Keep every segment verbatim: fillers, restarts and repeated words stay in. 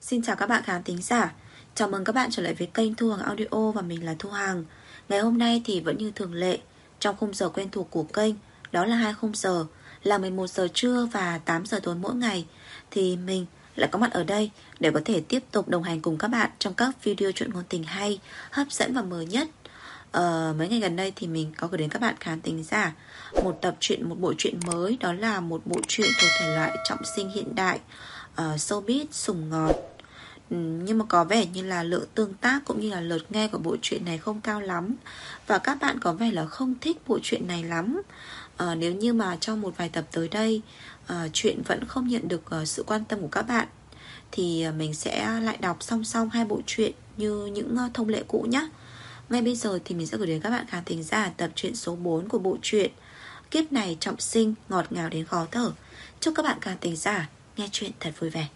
Xin chào các bạn khán thính giả. Chào mừng các bạn trở lại với kênh Thu Hằng Audio và mình là Thu Hằng. Ngày hôm nay thì vẫn như thường lệ, trong khung giờ quen thuộc của kênh, đó là hai khung giờ là mười một giờ trưa và tám giờ tối mỗi ngày, thì mình lại có mặt ở đây để có thể tiếp tục đồng hành cùng các bạn trong các video truyện ngôn tình hay, hấp dẫn và mới nhất. Ờ, mấy ngày gần đây thì mình có gửi đến các bạn khán thính giả một tập truyện, một bộ truyện mới. Đó là một bộ truyện thuộc thể loại trọng sinh hiện đại, uh, showbiz sủng ngọt. Nhưng mà có vẻ như là lượng tương tác cũng như là lượt nghe của bộ truyện này không cao lắm, và các bạn có vẻ là không thích bộ truyện này lắm. à, Nếu như mà trong một vài tập tới đây à, truyện vẫn không nhận được uh, sự quan tâm của các bạn, thì uh, mình sẽ lại đọc song song hai bộ truyện như những uh, thông lệ cũ nhé. Ngay bây giờ thì mình sẽ gửi đến các bạn khán thính giả tập truyện số bốn của bộ truyện Kiếp Này Trọng Sinh Ngọt Ngào Đến Khó Thở. Chúc các bạn khán thính giả nghe truyện thật vui vẻ.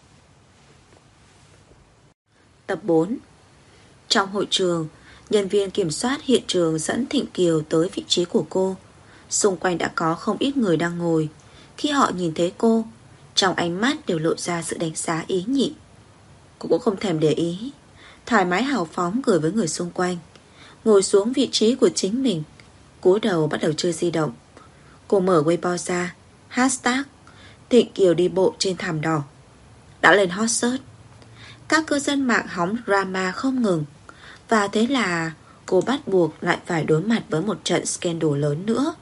Tập bốn. Trong hội trường, nhân viên kiểm soát hiện trường dẫn Thịnh Kiều tới vị trí của cô. Xung quanh đã có không ít người đang ngồi. Khi họ nhìn thấy cô, trong ánh mắt đều lộ ra sự đánh giá ý nhị. Cô cũng không thèm để ý, thoải mái hào phóng cười với người xung quanh, ngồi xuống vị trí của chính mình, cúi đầu bắt đầu chơi di động. Cô mở Weibo ra, hashtag Thịnh Kiều đi bộ trên thảm đỏ đã lên hot search. Các cư dân mạng hóng drama không ngừng, và thế là cô bắt buộc lại phải đối mặt với một trận scandal lớn nữa.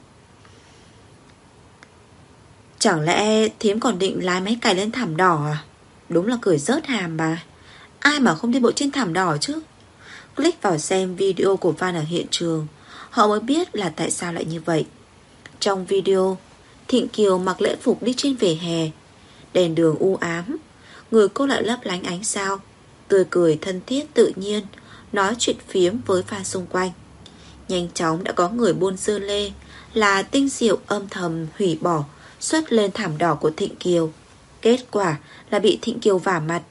Chẳng lẽ thím còn định lái máy cày lên thảm đỏ à? Đúng là cười rớt hàm mà. Ai mà không đi bộ trên thảm đỏ chứ. Click vào xem video của fan ở hiện trường, họ mới biết là tại sao lại như vậy. Trong video, Thịnh Kiều mặc lễ phục đi trên vỉa hè. Đèn đường u ám, người cô lại lấp lánh ánh sao, tươi cười thân thiết tự nhiên, nói chuyện phiếm với fan xung quanh. Nhanh chóng đã có người buôn dưa lê là tinh diệu âm thầm hủy bỏ xuất lên thảm đỏ của Thịnh Kiều. Kết quả là bị Thịnh Kiều vả mặt.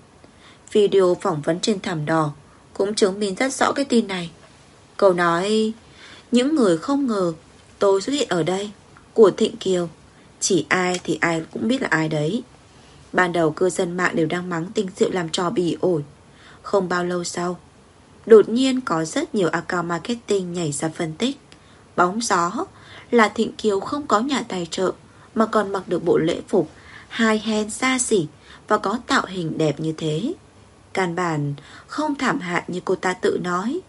Video phỏng vấn trên thảm đỏ cũng chứng minh rất rõ cái tin này. Câu nói "những người không ngờ tôi xuất hiện ở đây" của Thịnh Kiều, chỉ ai thì ai cũng biết là ai đấy. Ban đầu cư dân mạng đều đang mắng Tinh Diệu làm trò bỉ ổi. Không bao lâu sau, đột nhiên có rất nhiều account marketing nhảy ra phân tích. Bóng gió là Thịnh Kiều không có nhà tài trợ mà còn mặc được bộ lễ phục high hand xa xỉ và có tạo hình đẹp như thế. Căn bản không thảm hại như cô ta tự nói.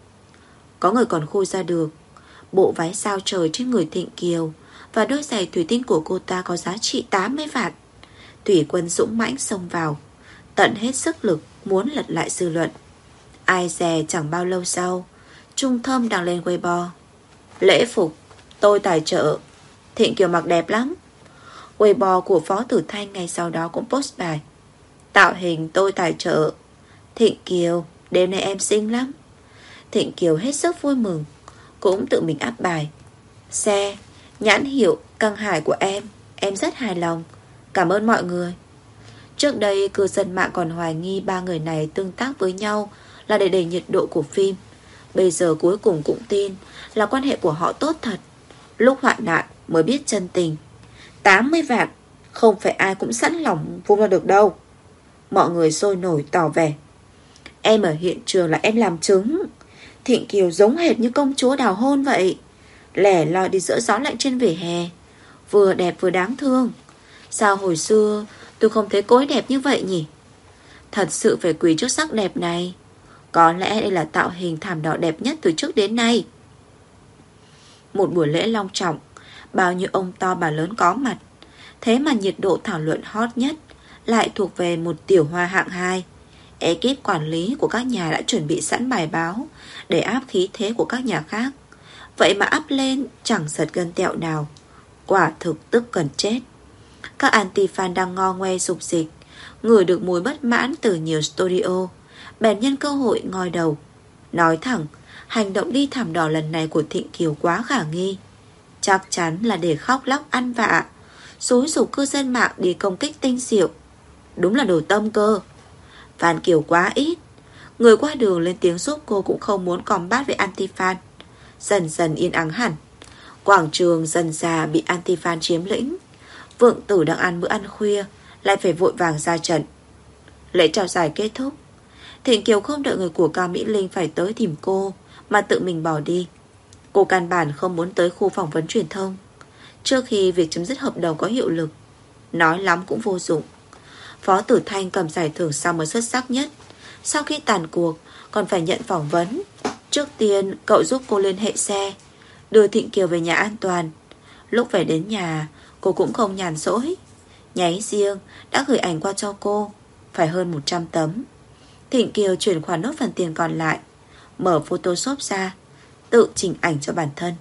Có người còn khui ra được bộ váy sao trời trên người Thịnh Kiều và đôi giày thủy tinh của cô ta có giá trị tám mươi vạn. Thủy quân dũng mãnh xông vào, tận hết sức lực muốn lật lại dư luận. Ai dè chẳng bao lâu sau, Trung Thâm đăng lên Weibo: "Lễ phục tôi tài trợ, Thịnh Kiều mặc đẹp lắm." Weibo của Phó Tử Thanh ngày sau đó cũng post bài: "Tạo hình tôi tài trợ, Thịnh Kiều đêm nay em xinh lắm." Thịnh Kiều hết sức vui mừng, cũng tự mình up bài: "Xe, nhãn hiệu Căng Hải của em, em rất hài lòng. Cảm ơn mọi người." Trước đây cư dân mạng còn hoài nghi ba người này tương tác với nhau là để đẩy nhiệt độ của phim. Bây giờ cuối cùng cũng tin là quan hệ của họ tốt thật. Lúc hoạn nạn mới biết chân tình. tám mươi vạn không phải ai cũng sẵn lòng vung ra được đâu. Mọi người sôi nổi tỏ vẻ: "Em ở hiện trường là em làm chứng. Thịnh Kiều giống hệt như công chúa đào hôn vậy, lẻ loi đi giữa gió lạnh trên vỉa hè, vừa đẹp vừa đáng thương. Sao hồi xưa tôi không thấy cô ấy đẹp như vậy nhỉ? Thật sự phải quỳ trước sắc đẹp này. Có lẽ đây là tạo hình thảm đỏ đẹp nhất từ trước đến nay." Một buổi lễ long trọng, bao nhiêu ông to bà lớn có mặt. Thế mà nhiệt độ thảo luận hot nhất lại thuộc về một tiểu hoa hạng hai. Ekip quản lý của các nhà đã chuẩn bị sẵn bài báo để áp khí thế của các nhà khác. Vậy mà áp lên chẳng giật gân tẹo nào. Quả thực tức cần chết. Các anti-fan đang ngo ngoe rục dịch, ngửi được mùi bất mãn từ nhiều studio, bèn nhân cơ hội ngoi đầu. Nói thẳng, hành động đi thảm đỏ lần này của Thịnh Kiều quá khả nghi. Chắc chắn là để khóc lóc ăn vạ, xúi giục cư dân mạng đi công kích Tinh Diệu. Đúng là đồ tâm cơ. Fan Kiều quá ít, người qua đường lên tiếng giúp cô cũng không muốn combat với anti-fan. Dần dần yên ắng hẳn. Quảng trường dần dà bị anti-fan chiếm lĩnh. Vượng Tử đang ăn bữa ăn khuya lại phải vội vàng ra trận. Lễ trao giải kết thúc, Thịnh Kiều không đợi người của Cao Mỹ Linh phải tới tìm cô, mà tự mình bỏ đi. Cô căn bản không muốn tới khu phỏng vấn truyền thông trước khi việc chấm dứt hợp đồng có hiệu lực. Nói lắm cũng vô dụng. Phó Tử Thanh cầm giải thưởng xong mới xuất sắc nhất. Sau khi tàn cuộc còn phải nhận phỏng vấn. Trước tiên cậu giúp cô liên hệ xe, đưa Thịnh Kiều về nhà an toàn. Lúc về đến nhà, cô cũng không nhàn rỗi. Nháy riêng đã gửi ảnh qua cho cô, phải hơn một trăm tấm. Thịnh Kiều chuyển khoản nốt phần tiền còn lại, mở Photoshop ra, tự chỉnh ảnh cho bản thân.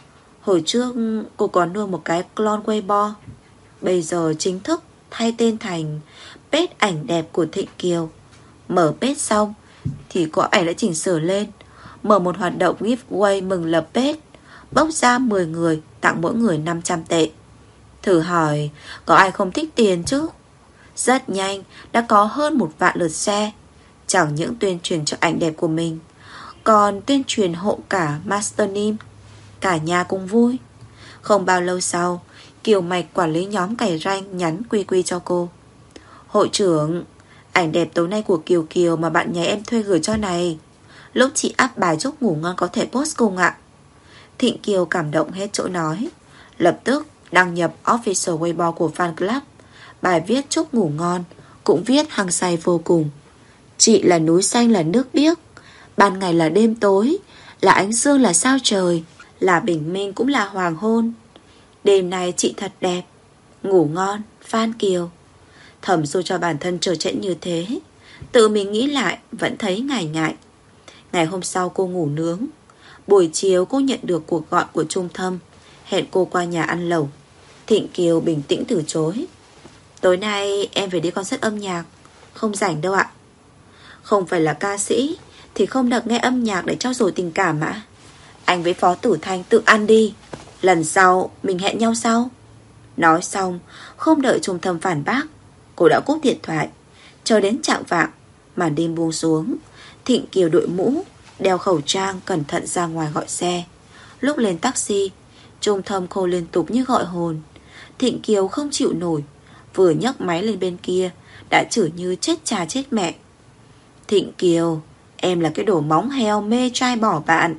Hồi trước cô còn nuôi một cái clone Weibo, bây giờ chính thức thay tên thành page ảnh đẹp của Thịnh Kiều. Mở page xong thì có ảnh đã chỉnh sửa lên. Mở một hoạt động giveaway mừng lập page, bốc ra mười người, tặng mỗi người năm trăm tệ. Thử hỏi có ai không thích tiền chứ. Rất nhanh đã có hơn một vạn lượt share. Chẳng những tuyên truyền cho ảnh đẹp của mình, còn tuyên truyền hộ cả Master Nim. Cả nhà cùng vui. Không bao lâu sau, Kiều Mạch quản lý nhóm cày ranh nhắn quy quy cho cô: hội trưởng, ảnh đẹp tối nay của Kiều Kiều mà bạn nhà em thuê gửi cho này. Lúc chị up bài chúc ngủ ngon có thể post cùng ạ. Thịnh Kiều cảm động hết chỗ nói, lập tức đăng nhập official Weibo của fan club. Bài viết chúc ngủ ngon cũng viết hăng say vô cùng. Chị là núi xanh là nước biếc, ban ngày là đêm tối, là ánh dương là sao trời, là bình minh cũng là hoàng hôn. Đêm nay chị thật đẹp, ngủ ngon, Phan Kiều. Thầm xô cho bản thân trơ trẽn như thế, tự mình nghĩ lại vẫn thấy ngại ngại. Ngày hôm sau cô ngủ nướng. Buổi chiều cô nhận được cuộc gọi của Trung Thâm, hẹn cô qua nhà ăn lẩu. Thịnh Kiều bình tĩnh từ chối. Tối nay em phải đi concert âm nhạc, không rảnh đâu ạ. Không phải là ca sĩ thì không được nghe âm nhạc để trao dồi tình cảm ạ. Anh với Phó Tử Thanh tự ăn đi, lần sau mình hẹn nhau sau. Nói xong, không đợi Trung Thâm phản bác, cô đã cúp điện thoại. Chờ đến chạng vạng, màn đêm buông xuống. Thịnh Kiều đội mũ, đeo khẩu trang, cẩn thận ra ngoài gọi xe. Lúc lên taxi, Trung Thâm khô liên tục như gọi hồn. Thịnh Kiều không chịu nổi, vừa nhấc máy lên bên kia đã chửi như chết cha chết mẹ. Thịnh Kiều, em là cái đồ móng heo mê trai bỏ bạn.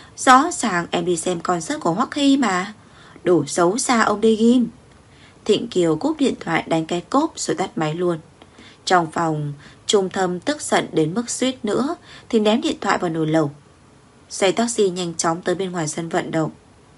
Rõ ràng em đi xem concert của Hoắc Hy mà. Đồ xấu xa ông đi ghim. Thịnh Kiều cúp điện thoại đánh cái cốp rồi tắt máy luôn. Trong phòng, Trung Thâm tức giận đến mức suýt nữa thì ném điện thoại vào nồi lẩu. Xe taxi nhanh chóng tới bên ngoài sân vận động.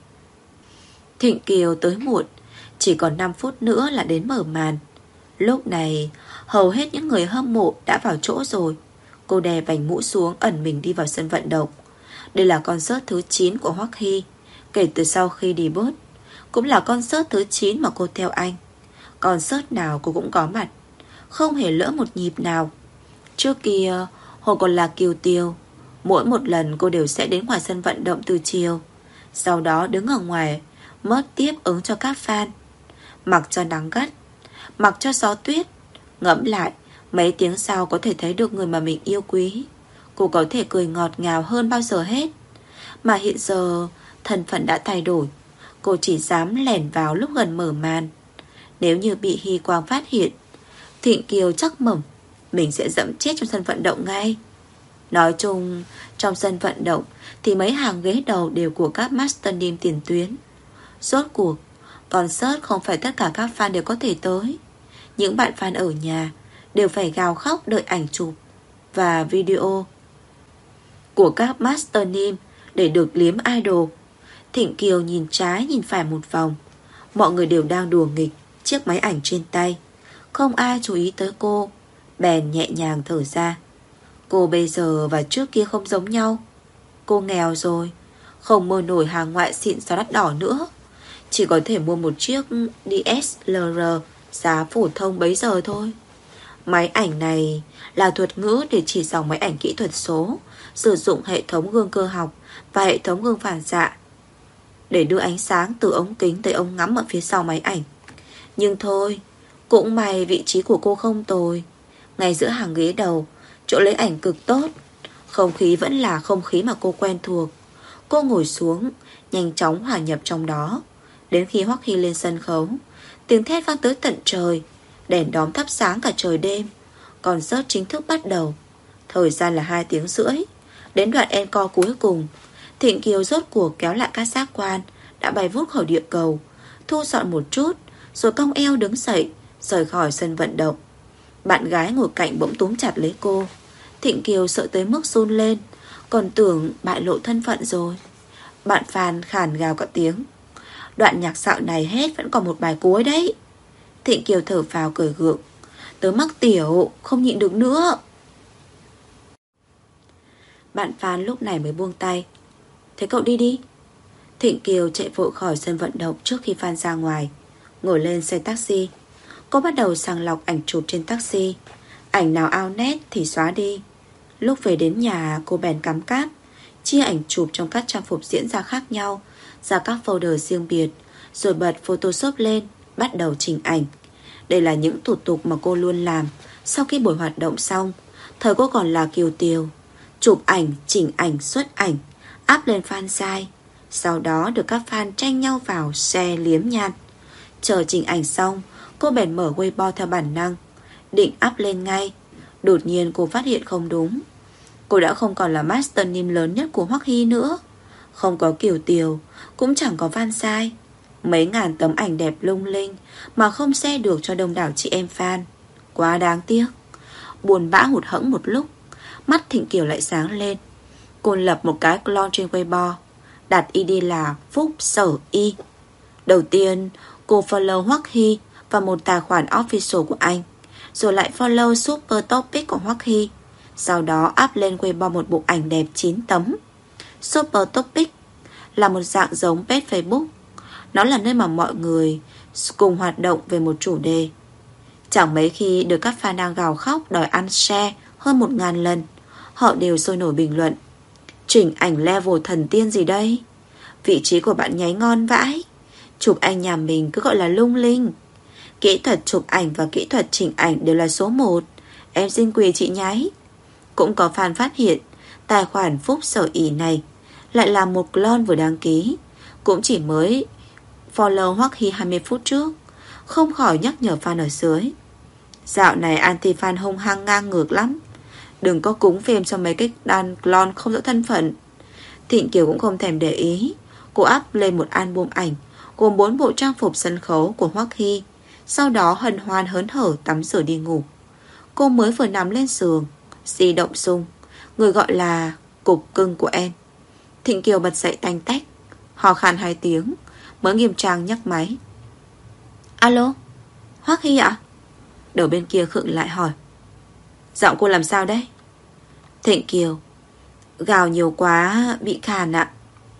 Thịnh Kiều tới muộn, chỉ còn năm phút nữa là đến mở màn. Lúc này hầu hết những người hâm mộ đã vào chỗ rồi. Cô đè vành mũ xuống, ẩn mình đi vào sân vận động. Đây là concert thứ chín của Hoắc Hy kể từ sau khi debut. Cũng là concert thứ chín mà cô theo anh. Concert nào cô cũng có mặt, không hề lỡ một nhịp nào. Trước kia hồi còn là Kiều Tiêu, mỗi một lần cô đều sẽ đến ngoài sân vận động từ chiều, sau đó đứng ở ngoài mất tiếp ứng cho các fan. Mặc cho nắng gắt, mặc cho gió tuyết, ngẫm lại mấy tiếng sau có thể thấy được người mà mình yêu quý. Cô có thể cười ngọt ngào hơn bao giờ hết. Mà hiện giờ thân phận đã thay đổi. Cô chỉ dám lẻn vào lúc gần mở màn. Nếu như bị Hy Quang phát hiện, Thịnh Kiều chắc mẩm mình sẽ dẫm chết trong sân vận động ngay. Nói chung, trong sân vận động thì mấy hàng ghế đầu đều của các Master Team tiền tuyến. Rốt cuộc, concert không phải tất cả các fan đều có thể tới. Những bạn fan ở nhà đều phải gào khóc đợi ảnh chụp và video của các Master Team để được liếm idol. Thịnh Kiều nhìn trái nhìn phải một vòng, mọi người đều đang đùa nghịch chiếc máy ảnh trên tay. Không ai chú ý tới cô, bèn nhẹ nhàng thở ra. Cô bây giờ và trước kia không giống nhau. Cô nghèo rồi, không mua nổi hàng ngoại xịn xó đắt đỏ nữa, chỉ có thể mua một chiếc đê ét lờ rờ giá phổ thông bấy giờ thôi. Máy ảnh này là thuật ngữ để chỉ dòng máy ảnh kỹ thuật số, sử dụng hệ thống gương cơ học và hệ thống gương phản xạ để đưa ánh sáng từ ống kính tới ống ngắm ở phía sau máy ảnh. Nhưng thôi, cũng may vị trí của cô không tồi, ngay giữa hàng ghế đầu, chỗ lấy ảnh cực tốt. Không khí vẫn là không khí mà cô quen thuộc. Cô ngồi xuống, nhanh chóng hòa nhập trong đó. Đến khi Hoắc Hy lên sân khấu, tiếng thét vang tới tận trời, đèn đóm thắp sáng cả trời đêm. Concert chính thức bắt đầu. Thời gian là hai tiếng rưỡi. Đến đoạn encore cuối cùng, Thịnh Kiều rốt cuộc kéo lại các giác quan đã bay vút khỏi địa cầu, thu dọn một chút, rồi cong eo đứng dậy, rời khỏi sân vận động. Bạn gái ngồi cạnh bỗng túm chặt lấy cô. Thịnh Kiều sợ tới mức run lên, còn tưởng bại lộ thân phận rồi. Bạn Phan khàn gào cả tiếng. Đoạn nhạc xạo này hết vẫn còn một bài cuối đấy. Thịnh Kiều thở phào cười gượng. Tớ mắc tiểu, không nhịn được nữa. Bạn Phan lúc này mới buông tay. Thế cậu đi đi. Thịnh Kiều chạy vội khỏi sân vận động trước khi Phan ra ngoài. Ngồi lên xe taxi. Cô bắt đầu sàng lọc ảnh chụp trên taxi. Ảnh nào ao nét thì xóa đi. Lúc về đến nhà, cô bèn cắm cáp, chia ảnh chụp trong các trang phục diễn ra khác nhau ra các folder riêng biệt, rồi bật Photoshop lên, bắt đầu chỉnh ảnh. Đây là những thủ tục mà cô luôn làm sau khi buổi hoạt động xong. Thời cô còn là Kiều Tiều. Chụp ảnh, chỉnh ảnh, xuất ảnh, up lên fansite. Sau đó được các fan tranh nhau vào share liếm nhan. Chờ chỉnh ảnh xong, cô bèn mở Weibo theo bản năng, định up lên ngay. Đột nhiên cô phát hiện không đúng. Cô đã không còn là master name lớn nhất của Hoắc Hy nữa. Không có Kiều Tiều, cũng chẳng có fansite. Mấy ngàn tấm ảnh đẹp lung linh mà không share được cho đông đảo chị em fan. Quá đáng tiếc. Buồn bã hụt hẫng một lúc, mắt Thịnh Kiều lại sáng lên. Cô lập một cái clone trên Weibo, đặt i đê là Phúc Sở Y. Đầu tiên cô follow Hoắc Hy và một tài khoản official của anh, rồi lại follow Super Topic của Hoắc Hy. Sau đó up lên Weibo một bộ ảnh đẹp chín tấm. Super Topic là một dạng giống page Facebook. Nó là nơi mà mọi người cùng hoạt động về một chủ đề. Chẳng mấy khi được các fan đang gào khóc đòi ăn share hơn một ngàn lần, họ đều sôi nổi bình luận. Chỉnh ảnh level thần tiên gì đây? Vị trí của bạn nháy ngon vãi. Chụp ảnh nhà mình cứ gọi là lung linh. Kỹ thuật chụp ảnh và kỹ thuật chỉnh ảnh đều là số một. Em xin quỳ chị nháy. Cũng có fan phát hiện tài khoản Phúc Sở Ý này lại là một clone vừa đăng ký, cũng chỉ mới follow Hoắc Hy hai mươi phút trước. Không khỏi nhắc nhở fan ở dưới. Dạo này anti-fan hung hăng ngang ngược lắm. Đừng có cúng phim cho mấy cái đàn clone không rõ thân phận. Thịnh Kiều cũng không thèm để ý. Cô up lên một album ảnh gồm bốn bộ trang phục sân khấu của Hoắc Hy. Sau đó hân hoan hớn hở tắm rửa đi ngủ. Cô mới vừa nằm lên giường, di động rung. Người gọi là cục cưng của em. Thịnh Kiều bật dậy tanh tách, hò khan hai tiếng, mới nghiêm trang nhấc máy. Alo, Hoắc Hy ạ? Đầu bên kia khựng lại hỏi. Giọng cô làm sao đấy? Thịnh Kiều: Gào nhiều quá bị khàn ạ.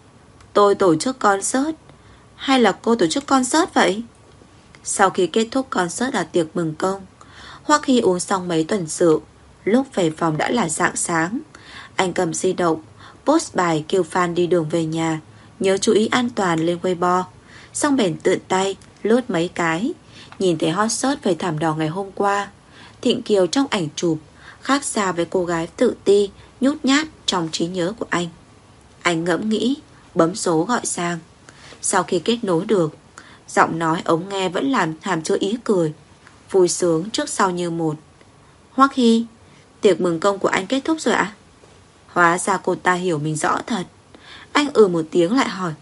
Tôi tổ chức concert. Hay là cô tổ chức concert vậy? Sau khi kết thúc concert là tiệc mừng công, Hoắc Hy uống xong mấy tuần rượu. Lúc về phòng đã là rạng sáng. Anh cầm di động post bài kêu fan đi đường về nhà nhớ chú ý an toàn lên Weibo. Xong bèn tự tay lướt mấy cái, nhìn thấy hot search về thảm đỏ ngày hôm qua. Thịnh Kiều trong ảnh chụp khác xa với cô gái tự ti nhút nhát trong trí nhớ của anh. Anh ngẫm nghĩ, bấm số gọi sang. Sau khi kết nối được, giọng nói ống nghe vẫn làm hàm chứa ý cười, vui sướng trước sau như một. Hoắc Hy, tiệc mừng công của anh kết thúc rồi ạ? Hóa ra cô ta hiểu mình rõ thật. Anh ừ một tiếng lại hỏi.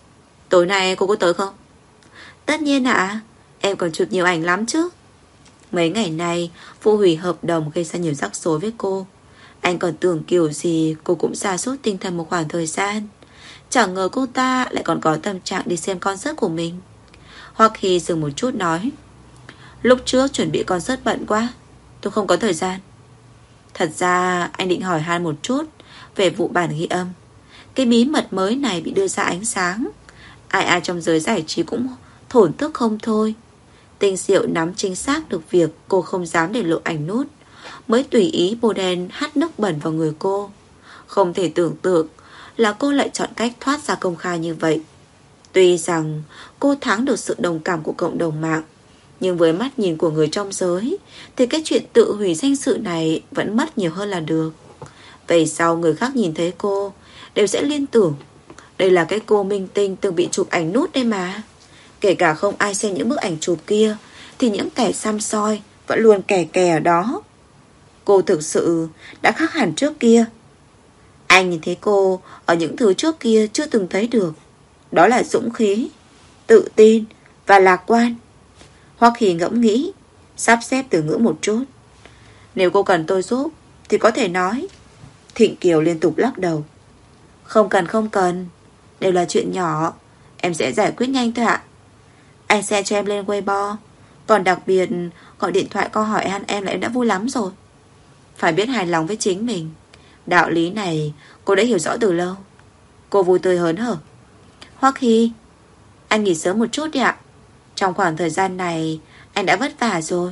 Tối nay cô có tới không? Tất nhiên ạ, em còn chụp nhiều ảnh lắm chứ. Mấy ngày nay phụ hủy hợp đồng gây ra nhiều rắc rối với cô. Anh còn tưởng kiểu gì cô cũng sa sút tinh thần một khoảng thời gian. Chẳng ngờ cô ta lại còn có tâm trạng đi xem concert của mình. Hoặc khi dừng một chút nói. Lúc trước chuẩn bị concert bận quá, tôi không có thời gian. Thật ra anh định hỏi han một chút về vụ bản ghi âm. Cái bí mật mới này bị đưa ra ánh sáng, ai ai trong giới giải trí cũng thổn thức không thôi. Tinh Diệu nắm chính xác được việc cô không dám để lộ ảnh nút, mới tùy ý bôi đen hắt nước bẩn vào người cô. Không thể tưởng tượng là cô lại chọn cách thoát ra công khai như vậy. Tuy rằng cô thắng được sự đồng cảm của cộng đồng mạng, nhưng với mắt nhìn của người trong giới thì cái chuyện tự hủy danh dự này vẫn mất nhiều hơn là được. Về sau người khác nhìn thấy cô đều sẽ liên tưởng đây là cái cô minh tinh từng bị chụp ảnh nút đây mà. Kể cả không ai xem những bức ảnh chụp kia thì những kẻ xăm soi vẫn luôn kè kè ở đó. Cô thực sự đã khác hẳn trước kia. Anh nhìn thấy cô ở những thứ trước kia chưa từng thấy được. Đó là dũng khí, tự tin và lạc quan. Hoắc Hy ngẫm nghĩ, sắp xếp từ ngữ một chút. Nếu cô cần tôi giúp thì có thể nói. Thịnh Kiều liên tục lắc đầu. Không cần không cần, đều là chuyện nhỏ, em sẽ giải quyết nhanh thôi ạ. Anh sẽ cho em lên Weibo. Còn đặc biệt gọi điện thoại câu hỏi han em là em đã vui lắm rồi. Phải biết hài lòng với chính mình. Đạo lý này cô đã hiểu rõ từ lâu. Cô vui tươi hớn hở. Hoắc Hy, anh nghỉ sớm một chút đi ạ. Trong khoảng thời gian này anh đã vất vả rồi.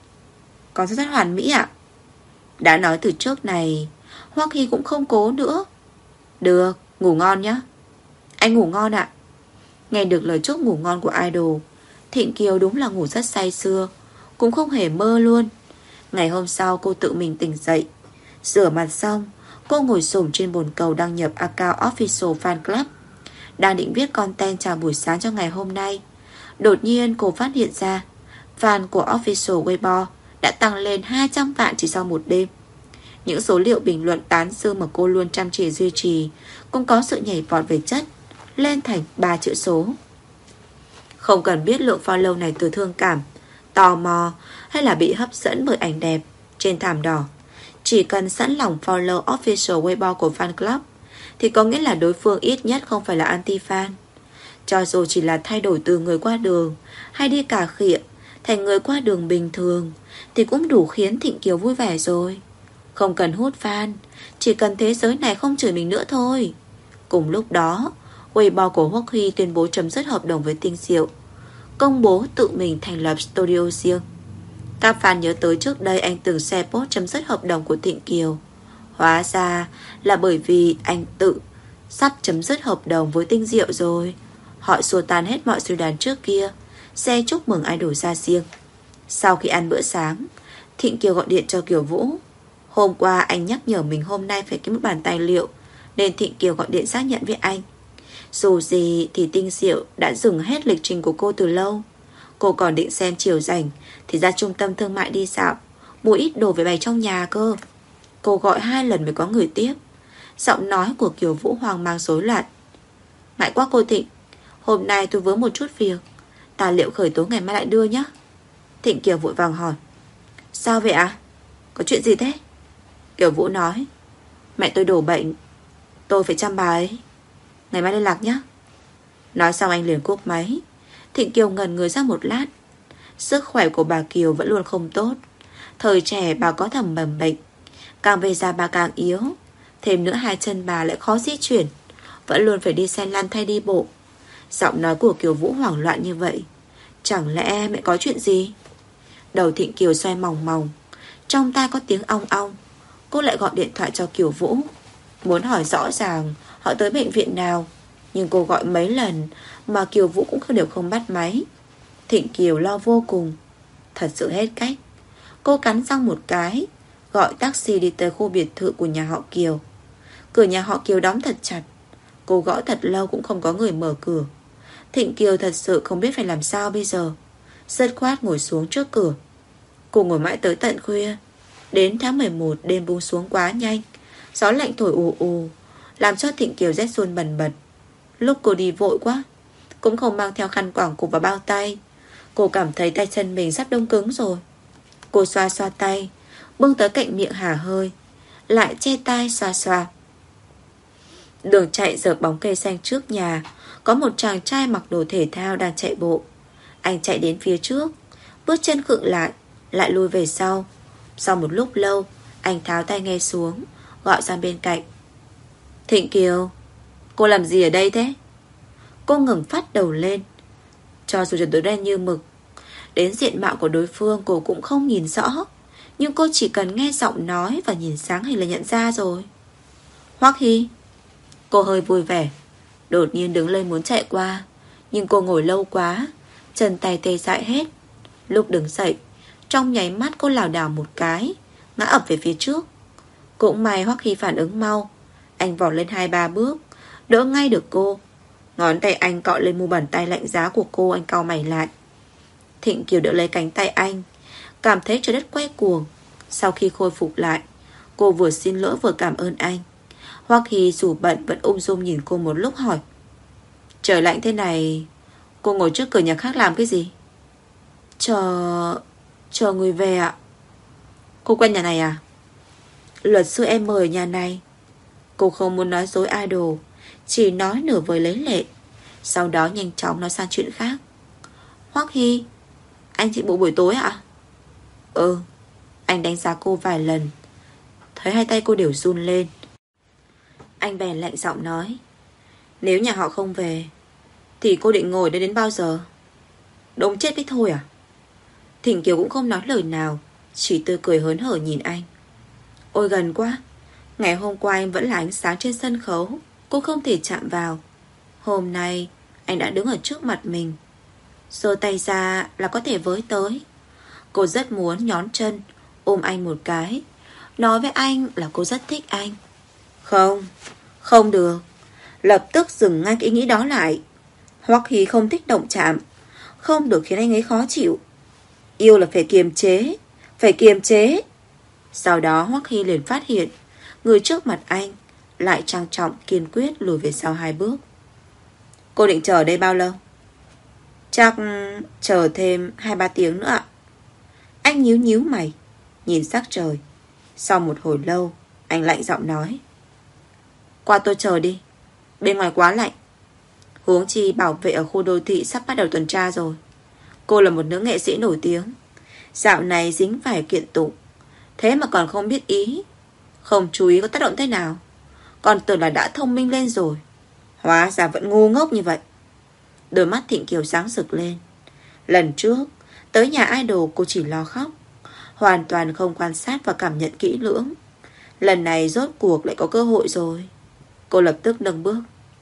Còn rất rất hoàn mỹ ạ. Đã nói từ trước này, Hoắc Hy cũng không cố nữa. Được, ngủ ngon nhé. Anh ngủ ngon ạ. Nghe được lời chúc ngủ ngon của idol, Thịnh Kiều đúng là ngủ rất say sưa, cũng không hề mơ luôn. Ngày hôm sau cô tự mình tỉnh dậy. Rửa mặt xong, cô ngồi xổm trên bồn cầu đăng nhập account official fan club. Đang định viết content chào buổi sáng cho ngày hôm nay, đột nhiên cô phát hiện ra fan của official Weibo đã tăng lên hai trăm vạn chỉ sau một đêm. Những số liệu bình luận tán dương mà cô luôn chăm chỉ duy trì cũng có sự nhảy vọt về chất, lên thành ba chữ số. Không cần biết lượng follow này từ thương cảm, tò mò hay là bị hấp dẫn bởi ảnh đẹp trên thảm đỏ, chỉ cần sẵn lòng follow official Weibo của fan club thì có nghĩa là đối phương ít nhất không phải là anti-fan. Cho dù chỉ là thay đổi từ người qua đường hay đi cà khịa thành người qua đường bình thường thì cũng đủ khiến Thịnh Kiều vui vẻ rồi. Không cần hút fan, chỉ cần thế giới này không chửi mình nữa thôi. Cùng lúc đó, Weibo của Hoắc Hy tuyên bố chấm dứt hợp đồng với Tinh Diệu, công bố tự mình thành lập studio riêng. Các fan nhớ tới trước đây anh từng share post chấm dứt hợp đồng của Thịnh Kiều. Hóa ra là bởi vì anh tự sắp chấm dứt hợp đồng với Tinh Diệu rồi. Họ xua tan hết mọi suy đoán trước kia, xe chúc mừng idol ra riêng. Sau khi ăn bữa sáng, Thịnh Kiều gọi điện cho Kiều Vũ. Hôm qua anh nhắc nhở mình hôm nay phải kiếm một bản tài liệu, nên Thịnh Kiều gọi điện xác nhận với anh. Dù gì thì Tinh Diệu đã dừng hết lịch trình của cô từ lâu. Cô còn định xem chiều rảnh thì ra trung tâm thương mại đi dạo, mua ít đồ về bày trong nhà cơ. Cô gọi hai lần mới có người tiếp. Giọng nói của Kiều Vũ hoang mang rối loạn. Ngại quá cô Thịnh, hôm nay tôi vướng một chút việc, tài liệu khởi tố ngày mai lại đưa nhé. Thịnh Kiều vội vàng hỏi. Sao vậy ạ? À? Có chuyện gì thế? Kiều Vũ nói. Mẹ tôi đổ bệnh, tôi phải chăm bà ấy, ngày mai liên lạc nhé. Nói xong anh liền cúp máy. Thịnh Kiều ngẩn người ra một lát. Sức khỏe của bà Kiều vẫn luôn không tốt. Thời trẻ bà có thầm mầm bệnh, càng về già bà càng yếu. Thêm nữa hai chân bà lại khó di chuyển, vẫn luôn phải đi xe lăn thay đi bộ. Giọng nói của Kiều Vũ hoảng loạn như vậy. Chẳng lẽ mẹ có chuyện gì? Đầu Thịnh Kiều xoay mòng mòng, trong tai có tiếng ong ong. Cô lại gọi điện thoại cho Kiều Vũ, muốn hỏi rõ ràng họ tới bệnh viện nào. Nhưng cô gọi mấy lần mà Kiều Vũ cũng đều không bắt máy. Thịnh Kiều lo vô cùng, thật sự hết cách. Cô cắn răng một cái, gọi taxi đi tới khu biệt thự của nhà họ Kiều. Cửa nhà họ Kiều đóng thật chặt. Cô gõ thật lâu cũng không có người mở cửa. Thịnh Kiều thật sự không biết phải làm sao bây giờ. Dứt khoát ngồi xuống trước cửa. Cô ngồi mãi tới tận khuya. Đến tháng mười một đêm buông xuống quá nhanh. Gió lạnh thổi ù ù, làm cho Thịnh Kiều rét run bần bật. Lúc cô đi vội quá, cũng không mang theo khăn quàng cổ và bao tay. Cô cảm thấy tay chân mình sắp đông cứng rồi. Cô xoa xoa tay, bưng tới cạnh miệng hả hơi, lại che tai xoa xoa. Đường chạy dợp bóng cây xanh trước nhà, có một chàng trai mặc đồ thể thao đang chạy bộ. Anh chạy đến phía trước, bước chân khựng lại, lại lùi về sau. Sau một lúc lâu, anh tháo tai nghe xuống, gọi sang bên cạnh. Thịnh Kiều, cô làm gì ở đây thế? Cô ngẩng phát đầu lên. Cho dù trời tối đen như mực, đến diện mạo của đối phương cô cũng không nhìn rõ, nhưng cô chỉ cần nghe giọng nói và nhìn sáng hình là nhận ra rồi. Hoắc Hy. Cô hơi vui vẻ, đột nhiên đứng lên muốn chạy qua, nhưng cô ngồi lâu quá, chân tay tê dại hết. Lúc đứng dậy, trong nháy mắt cô lảo đảo một cái, ngã ập về phía trước. Cũng may Hoắc Hy phản ứng mau. Anh vọt lên hai ba bước, đỡ ngay được cô. Ngón tay anh cọ lên mu bàn tay lạnh giá của cô. Anh cau mày lại. Thịnh Kiều đỡ lấy cánh tay anh, cảm thấy trời đất quay cuồng. Sau khi khôi phục lại, cô vừa xin lỗi vừa cảm ơn anh. Hoắc Hy dù bận vẫn ung dung nhìn cô một lúc hỏi: Trời lạnh thế này, cô ngồi trước cửa nhà khác làm cái gì? Chờ... chờ người về ạ. Cô quen nhà này à? Luật sư em mời nhà này. Cô không muốn nói dối idol, chỉ nói nửa vời lấy lệ. Sau đó nhanh chóng nói sang chuyện khác. Hoắc Hy, anh chị bộ buổi tối ạ? Ừ. Anh đánh giá cô vài lần, thấy hai tay cô đều run lên. Anh bèn lạnh giọng nói: Nếu nhà họ không về thì cô định ngồi đây đến bao giờ? Đống chết đấy thôi à? Thịnh Kiều cũng không nói lời nào, chỉ tươi cười hớn hở nhìn anh. Ôi gần quá. Ngày hôm qua anh vẫn là ánh sáng trên sân khấu, cô không thể chạm vào. Hôm nay anh đã đứng ở trước mặt mình, giơ tay ra là có thể với tới. Cô rất muốn nhón chân ôm anh một cái, nói với anh là cô rất thích anh. Không, không được. Lập tức dừng ngay cái ý nghĩ đó lại. Hoắc Hy không thích động chạm, không được khiến anh ấy khó chịu. Yêu là phải kiềm chế, phải kiềm chế. Sau đó Hoắc Hy liền phát hiện người trước mặt anh lại trang trọng kiên quyết lùi về sau hai bước. Cô định chờ đây bao lâu? Chắc chờ thêm hai ba tiếng nữa ạ. Anh nhíu nhíu mày, nhìn sắc trời. Sau một hồi lâu, anh lạnh giọng nói: Qua tôi chờ đi, bên ngoài quá lạnh. Huống chi bảo vệ ở khu đô thị sắp bắt đầu tuần tra rồi. Cô là một nữ nghệ sĩ nổi tiếng, dạo này dính phải kiện tụng, thế mà còn không biết ý, không chú ý có tác động thế nào. Còn tưởng là đã thông minh lên rồi, hóa ra vẫn ngu ngốc như vậy. Đôi mắt Thịnh Kiều sáng rực lên. Lần trước tới nhà idol cô chỉ lo khóc, hoàn toàn không quan sát và cảm nhận kỹ lưỡng. Lần này rốt cuộc lại có cơ hội rồi. Cô lập tức nâng bước.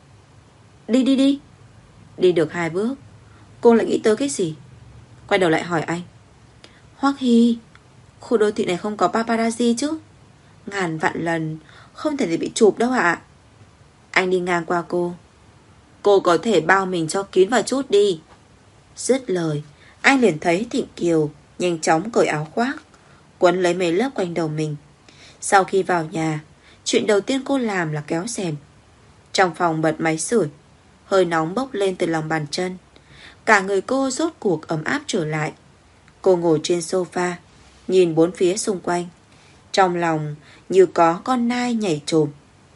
Đi đi đi. Đi được hai bước, cô lại nghĩ tới cái gì, quay đầu lại hỏi anh: Hoắc Hy, khu đô thị này không có paparazzi chứ? Ngàn vạn lần không thể để bị chụp đâu ạ. Anh đi ngang qua cô. Cô có thể bao mình cho kín vào chút đi. Dứt lời, anh liền thấy Thịnh Kiều nhanh chóng cởi áo khoác, quấn lấy mấy lớp quanh đầu mình. Sau khi vào nhà, chuyện đầu tiên cô làm là kéo rèm. Trong phòng bật máy sưởi, hơi nóng bốc lên từ lòng bàn chân. Cả người cô rốt cuộc ấm áp trở lại. Cô ngồi trên sofa, nhìn bốn phía xung quanh, trong lòng như có con nai nhảy trồm.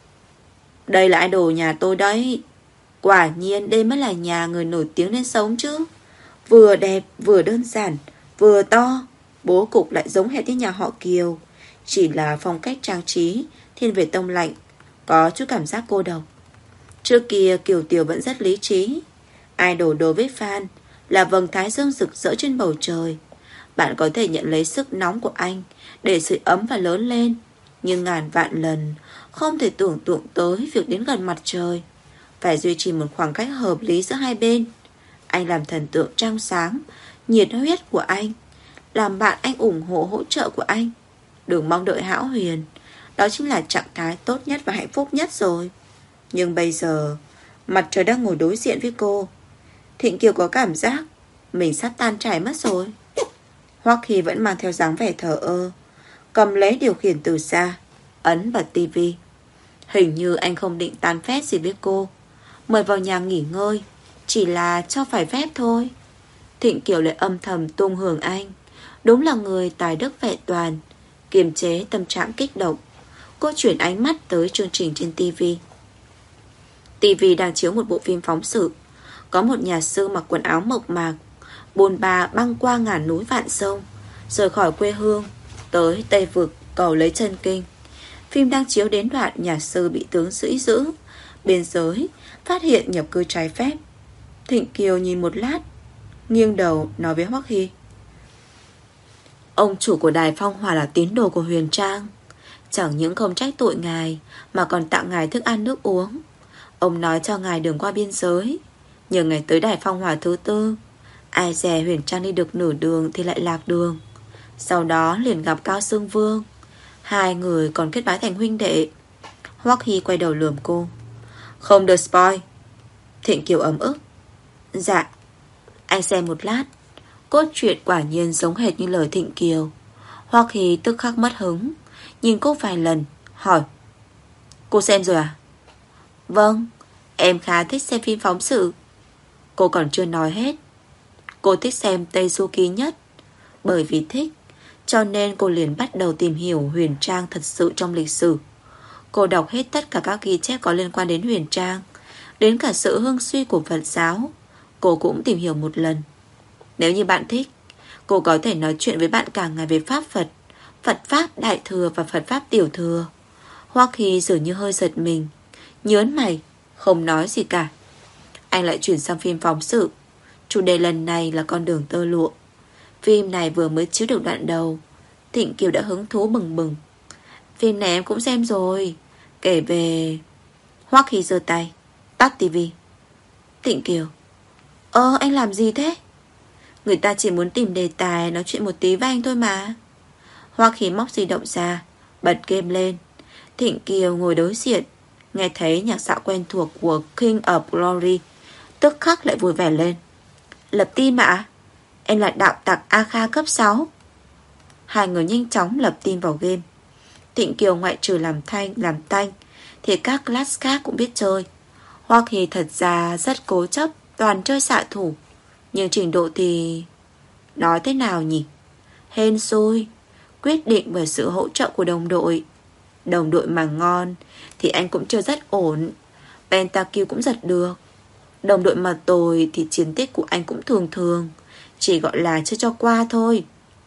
Đây là idol nhà tôi đấy. Quả nhiên đây mới là nhà người nổi tiếng nên sống chứ. Vừa đẹp, vừa đơn giản, vừa to. Bố cục lại giống hệt như nhà họ Kiều, chỉ là phong cách trang trí thiên về tông lạnh, có chút cảm giác cô độc. Trước kia Kiều Tiểu vẫn rất lý trí. Idol đối với fan là vầng thái dương rực rỡ trên bầu trời. Bạn có thể nhận lấy sức nóng của anh để sưởi ấm và lớn lên, nhưng ngàn vạn lần không thể tưởng tượng tới việc đến gần mặt trời. Phải duy trì một khoảng cách hợp lý giữa hai bên. Anh làm thần tượng trong sáng, nhiệt huyết của anh, làm bạn anh ủng hộ hỗ trợ của anh. Đừng mong đợi hão huyền, đó chính là trạng thái tốt nhất và hạnh phúc nhất rồi. Nhưng bây giờ mặt trời đang ngồi đối diện với cô. Thịnh Kiều có cảm giác mình sắp tan chảy mất rồi. Hoắc Hy vẫn mang theo dáng vẻ thờ ơ, cầm lấy điều khiển từ xa, ấn bật tivi. Hình như anh không định tán phét gì với cô, mời vào nhà nghỉ ngơi, chỉ là cho phải phép thôi. Thịnh Kiều lại âm thầm tung hưởng anh. Đúng là người tài đức vẹn toàn. Kiềm chế tâm trạng kích động, cô chuyển ánh mắt tới chương trình trên tivi. Tivi đang chiếu một bộ phim phóng sự. Có một nhà sư mặc quần áo mộc mạc, bôn ba băng qua ngàn núi vạn sông, rời khỏi quê hương, tới Tây Vực cầu lấy chân kinh. Phim đang chiếu đến đoạn nhà sư bị tướng sĩ giữ biên giới, phát hiện nhập cư trái phép. Thịnh Kiều nhìn một lát, nghiêng đầu nói với Hoắc Hy: Ông chủ của đài Phong Hòa là tín đồ của Huyền Trang, chẳng những không trách tội ngài mà còn tặng ngài thức ăn nước uống. Ông nói cho ngài đừng qua biên giới. Nhờ ngài tới đài Phong Hòa thứ tư, ai dè Huyền Trang đi được nửa đường thì lại lạc đường. Sau đó liền gặp Cao Xương Vương, hai người còn kết bái thành huynh đệ. Hoắc Hy quay đầu lườm cô: Không được spoil. Thịnh Kiều ấm ức: Dạ. Anh xem một lát. Cốt truyện quả nhiên giống hệt như lời Thịnh Kiều. Hoa Kỳ tức khắc mất hứng, nhìn cô vài lần, hỏi: Cô xem rồi à? Vâng, em khá thích xem phim phóng sự. Cô còn chưa nói hết. Cô thích xem Tezuki nhất. Bởi vì thích, cho nên cô liền bắt đầu tìm hiểu huyền trang thật sự trong lịch sử. Cô đọc hết tất cả các ghi chép có liên quan đến huyền trang, đến cả sự hưng suy của Phật giáo, cô cũng tìm hiểu một lần. Nếu như bạn thích, cô có thể nói chuyện với bạn cả ngày về Pháp Phật, Phật Pháp Đại Thừa và Phật Pháp Tiểu Thừa. Hoa Kỳ dường như hơi giật mình, nhớn mày, không nói gì cả. Anh lại chuyển sang phim phóng sự. Chủ đề lần này là con đường tơ lụa. Phim này vừa mới chiếu được đoạn đầu, Thịnh Kiều đã hứng thú bừng bừng. Phim này em cũng xem rồi, kể về... Hoa Kỳ giơ tay, tắt tivi. Thịnh Kiều: Ơ anh làm gì thế? Người ta chỉ muốn tìm đề tài nói chuyện một tí với anh thôi mà. Hoa Kỳ móc di động ra, bật game lên. Thịnh Kiều ngồi đối diện, nghe thấy nhạc dạo quen thuộc của King of Glory, tức khắc lại vui vẻ lên. Lập team ạ? Em là đạo tặc A Kha cấp sáu. Hai người nhanh chóng lập team vào game. Thịnh Kiều ngoại trừ làm thanh làm tanh thì các class khác cũng biết chơi. Hoa Kỳ thật ra rất cố chấp, toàn chơi xạ thủ, nhưng trình độ thì... nói thế nào nhỉ? Hên xui, quyết định bởi sự hỗ trợ của đồng đội. Đồng đội mà ngon thì anh cũng chơi rất ổn, pentakill cũng giật được. Đồng đội mà tồi thì chiến tích của anh cũng thường thường, chỉ gọi là chơi cho qua thôi.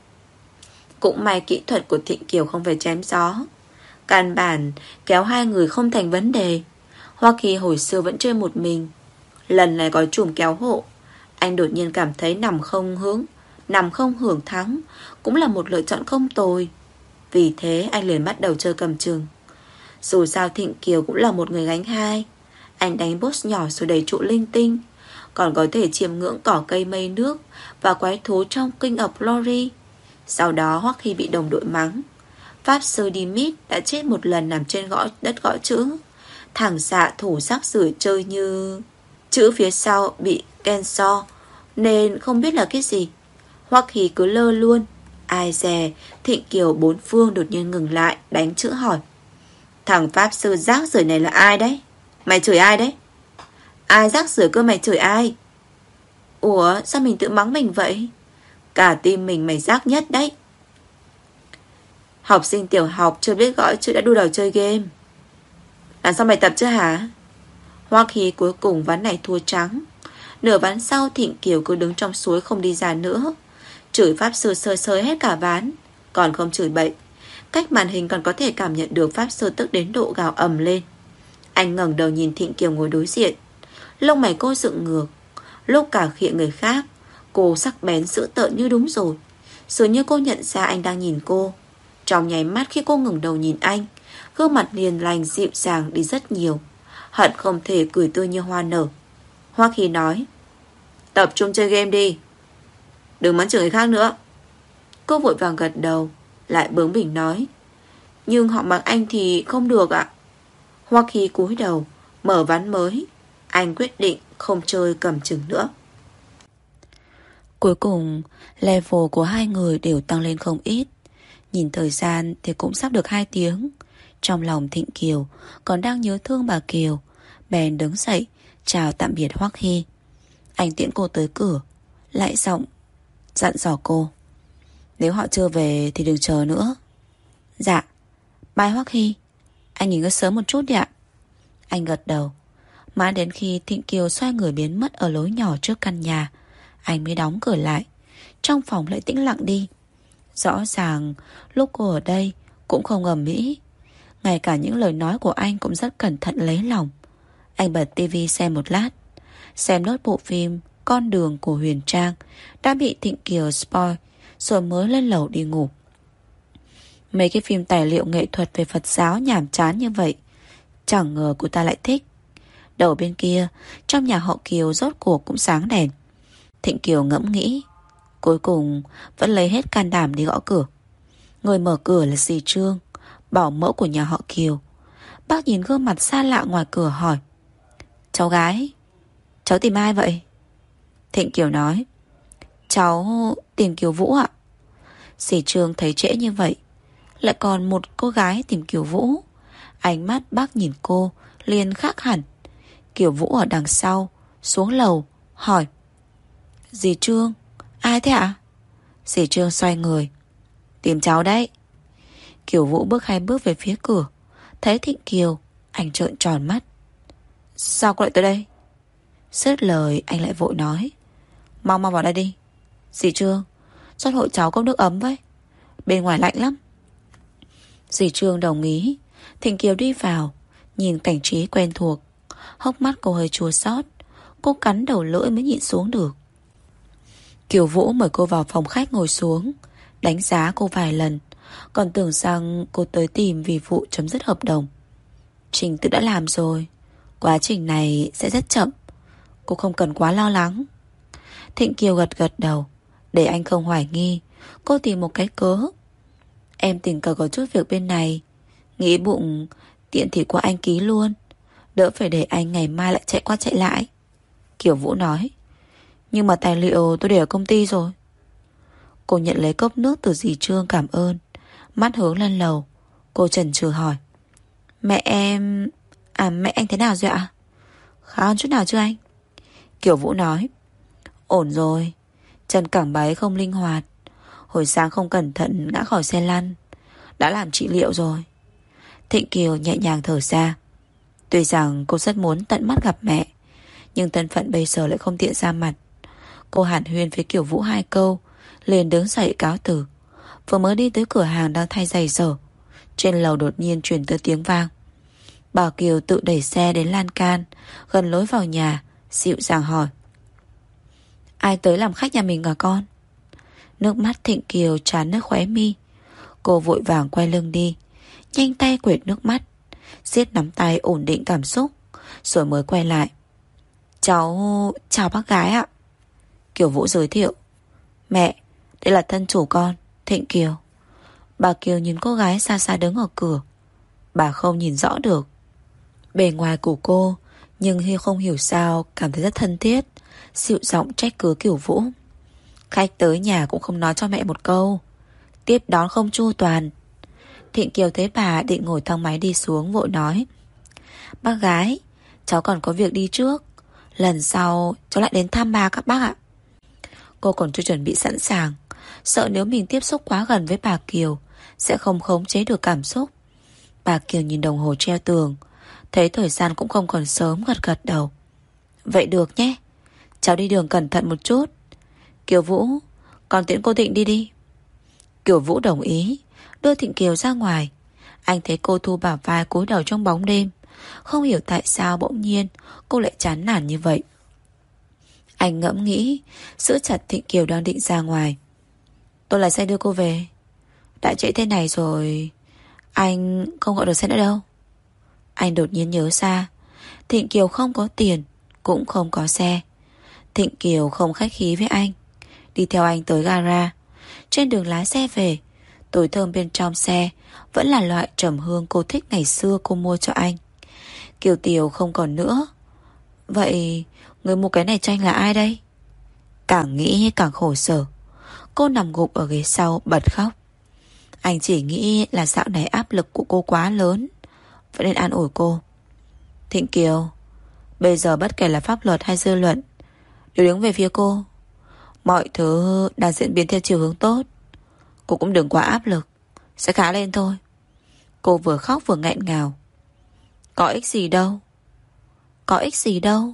Cũng may kỹ thuật của Thịnh Kiều không phải chém gió, căn bản kéo hai người không thành vấn đề. Hoa Kỳ hồi xưa vẫn chơi một mình, lần này có chùm kéo hộ. Anh đột nhiên cảm thấy nằm không hướng Nằm không hưởng thắng cũng là một lựa chọn không tồi. Vì thế anh liền bắt đầu chơi cầm chừng. Dù sao Thịnh Kiều cũng là một người gánh hai. Anh đánh boss nhỏ rồi đầy trụ linh tinh, còn có thể chiêm ngưỡng cỏ cây mây nước và quái thú trong King of Glory. Sau đó Hoắc khi bị đồng đội mắng, Pháp sư Dimit đã chết một lần nằm trên gõ đất gõ chữ. Thằng xạ thủ sắc sửa chơi như... chữ phía sau bị cancel nên không biết là cái gì. Hoắc Kỳ cứ lơ luôn. Ai dè Thịnh Kiều bốn phương đột nhiên ngừng lại, đánh chữ hỏi: Thằng Pháp sư rác rưởi này là ai đấy? Mày chửi ai đấy? Ai rác rưởi cơ, mày chửi ai? Ủa sao mình tự mắng mình vậy? Cả tim mình mày rác nhất đấy. Học sinh tiểu học chưa biết gõ chữ đã đu đầu chơi game. Làm sao mày tập chứ hả? Hoa Kỳ cuối cùng ván này thua trắng. Nửa ván sau Thịnh Kiều cứ đứng trong suối không đi ra nữa, chửi Pháp sư sơi sơi hết cả ván, còn không chửi bậy. Cách màn hình còn có thể cảm nhận được Pháp sư tức đến độ gào ầm lên. Anh ngẩng đầu nhìn Thịnh Kiều ngồi đối diện. Lông mày cô dựng ngược. Lúc cả khịa người khác, cô sắc bén dữ tợn như đúng rồi. Dường như cô nhận ra anh đang nhìn cô. Trong nháy mắt khi cô ngẩng đầu nhìn anh, gương mặt liền lành dịu dàng đi rất nhiều, hận không thể cười tươi như hoa nở. Hoa Kỳ nói: Tập trung chơi game đi, đừng mắng chửi người khác nữa. Cô vội vàng gật đầu, lại bướng bỉnh nói: Nhưng họ mắng anh thì không được ạ. Hoa Kỳ cúi đầu, mở ván mới. Anh quyết định không chơi cầm chừng nữa. Cuối cùng level của hai người đều tăng lên không ít. Nhìn thời gian thì cũng sắp được hai tiếng. Trong lòng Thịnh Kiều còn đang nhớ thương bà Kiều, bèn đứng dậy chào tạm biệt Hoắc Hy. Anh tiễn cô tới cửa, lại giọng dặn dò cô: Nếu họ chưa về thì đừng chờ nữa. Dạ. Bye Hoắc Hy, anh nghỉ ngơi sớm một chút đi ạ. Anh gật đầu. Mãi đến khi Thịnh Kiều xoay người biến mất ở lối nhỏ trước căn nhà, anh mới đóng cửa lại. Trong phòng lại tĩnh lặng đi. Rõ ràng lúc cô ở đây cũng không ầm ĩ, ngay cả những lời nói của anh cũng rất cẩn thận lấy lòng. Anh bật tivi xem một lát, xem nốt bộ phim Con đường của Huyền Trang đã bị Thịnh Kiều spoil, rồi mới lên lầu đi ngủ. Mấy cái phim tài liệu nghệ thuật về Phật giáo nhàm chán như vậy, chẳng ngờ cô ta lại thích. Đầu bên kia, trong nhà họ Kiều rốt cuộc cũng sáng đèn. Thịnh Kiều ngẫm nghĩ, cuối cùng vẫn lấy hết can đảm đi gõ cửa. Người mở cửa là dì Trương, bảo mẫu của nhà họ Kiều. Bác nhìn gương mặt xa lạ ngoài cửa hỏi: Cháu gái, cháu tìm ai vậy? Thịnh Kiều nói: Cháu tìm Kiều Vũ ạ. Dì Trương thấy trễ như vậy, lại còn một cô gái tìm Kiều Vũ. Ánh mắt bác nhìn cô liền khác hẳn. Kiều Vũ ở đằng sau xuống lầu hỏi: Dì Trương, ai thế ạ? Dì Trương xoay người: Tìm cháu đấy. Kiều Vũ bước hai bước về phía cửa. Thấy Thịnh Kiều, anh trợn tròn mắt: Sao cô lại tới đây? Dứt lời anh lại vội nói: Mau mau vào đây đi. Dì Trương, rót hộ cháu cốc nước ấm với, bên ngoài lạnh lắm. Dì Trương đồng ý. Thịnh Kiều đi vào, nhìn cảnh trí quen thuộc. Hốc mắt cô hơi chua xót. Cô cắn đầu lưỡi mới nhịn xuống được. Kiều Vũ mời cô vào phòng khách ngồi xuống, đánh giá cô vài lần, còn tưởng rằng cô tới tìm vì vụ chấm dứt hợp đồng. Trình tự đã làm rồi, quá trình này sẽ rất chậm, cô không cần quá lo lắng. Thịnh Kiều gật gật đầu. Để anh không hoài nghi, cô tìm một cái cớ: Em tình cờ có chút việc bên này, nghĩ bụng tiện thì qua anh ký luôn, đỡ phải để anh ngày mai lại chạy qua chạy lại. Kiều Vũ nói: Nhưng mà tài liệu tôi để ở công ty rồi. Cô nhận lấy cốc nước từ dì Trương cảm ơn, mắt hướng lên lầu. Cô chần chừ hỏi: Mẹ em... À mẹ anh thế nào rồi ạ? Khá hơn chút nào chưa anh? Kiều Vũ nói: Ổn rồi, chân cẳng bà ấy không linh hoạt, hồi sáng không cẩn thận ngã khỏi xe lăn, đã làm trị liệu rồi. Thịnh Kiều nhẹ nhàng thở ra. Tuy rằng cô rất muốn tận mắt gặp mẹ, nhưng thân phận bây giờ lại không tiện ra mặt. Cô hàn huyên với Kiều Vũ hai câu, liền đứng dậy cáo từ. Vừa mới đi tới cửa hàng đang thay giày dở, trên lầu đột nhiên truyền tới tiếng vang. Bảo Kiều tự đẩy xe đến lan can gần lối vào nhà, dịu dàng hỏi: Ai tới làm khách nhà mình hả con? Nước mắt Thịnh Kiều tràn nước khóe mi. Cô vội vàng quay lưng đi, nhanh tay quệt nước mắt, siết nắm tay ổn định cảm xúc, rồi mới quay lại: Cháu... chào bác gái ạ. Kiều Vũ giới thiệu: Mẹ, đây là thân chủ con, Thịnh Kiều. Bà Kiều nhìn cô gái xa xa đứng ở cửa. Bà không nhìn rõ được bề ngoài của cô, nhưng Hi không hiểu sao cảm thấy rất thân thiết, dịu giọng trách cứ Kiều Vũ: Khách tới nhà cũng không nói cho mẹ một câu, tiếp đón không chu toàn. Thịnh Kiều thấy bà định ngồi thang máy đi xuống, vội nói: Bác gái, cháu còn có việc đi trước, lần sau cháu lại đến thăm bà các bác ạ. Cô còn chưa chuẩn bị sẵn sàng, sợ nếu mình tiếp xúc quá gần với bà Kiều sẽ không khống chế được cảm xúc. Bà Kiều nhìn đồng hồ treo tường, thấy thời gian cũng không còn sớm, gật gật đầu: Vậy được nhé, cháu đi đường cẩn thận một chút. Kiều Vũ, con tiễn cô Thịnh đi đi. Kiều Vũ đồng ý, đưa Thịnh Kiều ra ngoài. Anh thấy cô thu bả vai cúi đầu trong bóng đêm, không hiểu tại sao bỗng nhiên cô lại chán nản như vậy. Anh ngẫm nghĩ, giữ chặt Thịnh Kiều đang định ra ngoài. Tôi lái xe đưa cô về. Đã trễ thế này rồi, anh không gọi được xe nữa đâu. Anh đột nhiên nhớ ra, Thịnh Kiều không có tiền, cũng không có xe. Thịnh Kiều không khách khí với anh, đi theo anh tới gara. Trên đường lái xe về, túi thơm bên trong xe vẫn là loại trầm hương cô thích ngày xưa cô mua cho anh. Kiều Tiều không còn nữa. Vậy người mua cái này cho anh là ai đây? Càng nghĩ càng khổ sở. Cô nằm gục ở ghế sau bật khóc. Anh chỉ nghĩ là dạo này áp lực của cô quá lớn, vậy nên an ủi cô: Thịnh Kiều, bây giờ bất kể là pháp luật hay dư luận đều đứng về phía cô. Mọi thứ đang diễn biến theo chiều hướng tốt. Cô cũng đừng quá áp lực, sẽ khá lên thôi. Cô vừa khóc vừa nghẹn ngào: Có ích gì đâu, có ích gì đâu.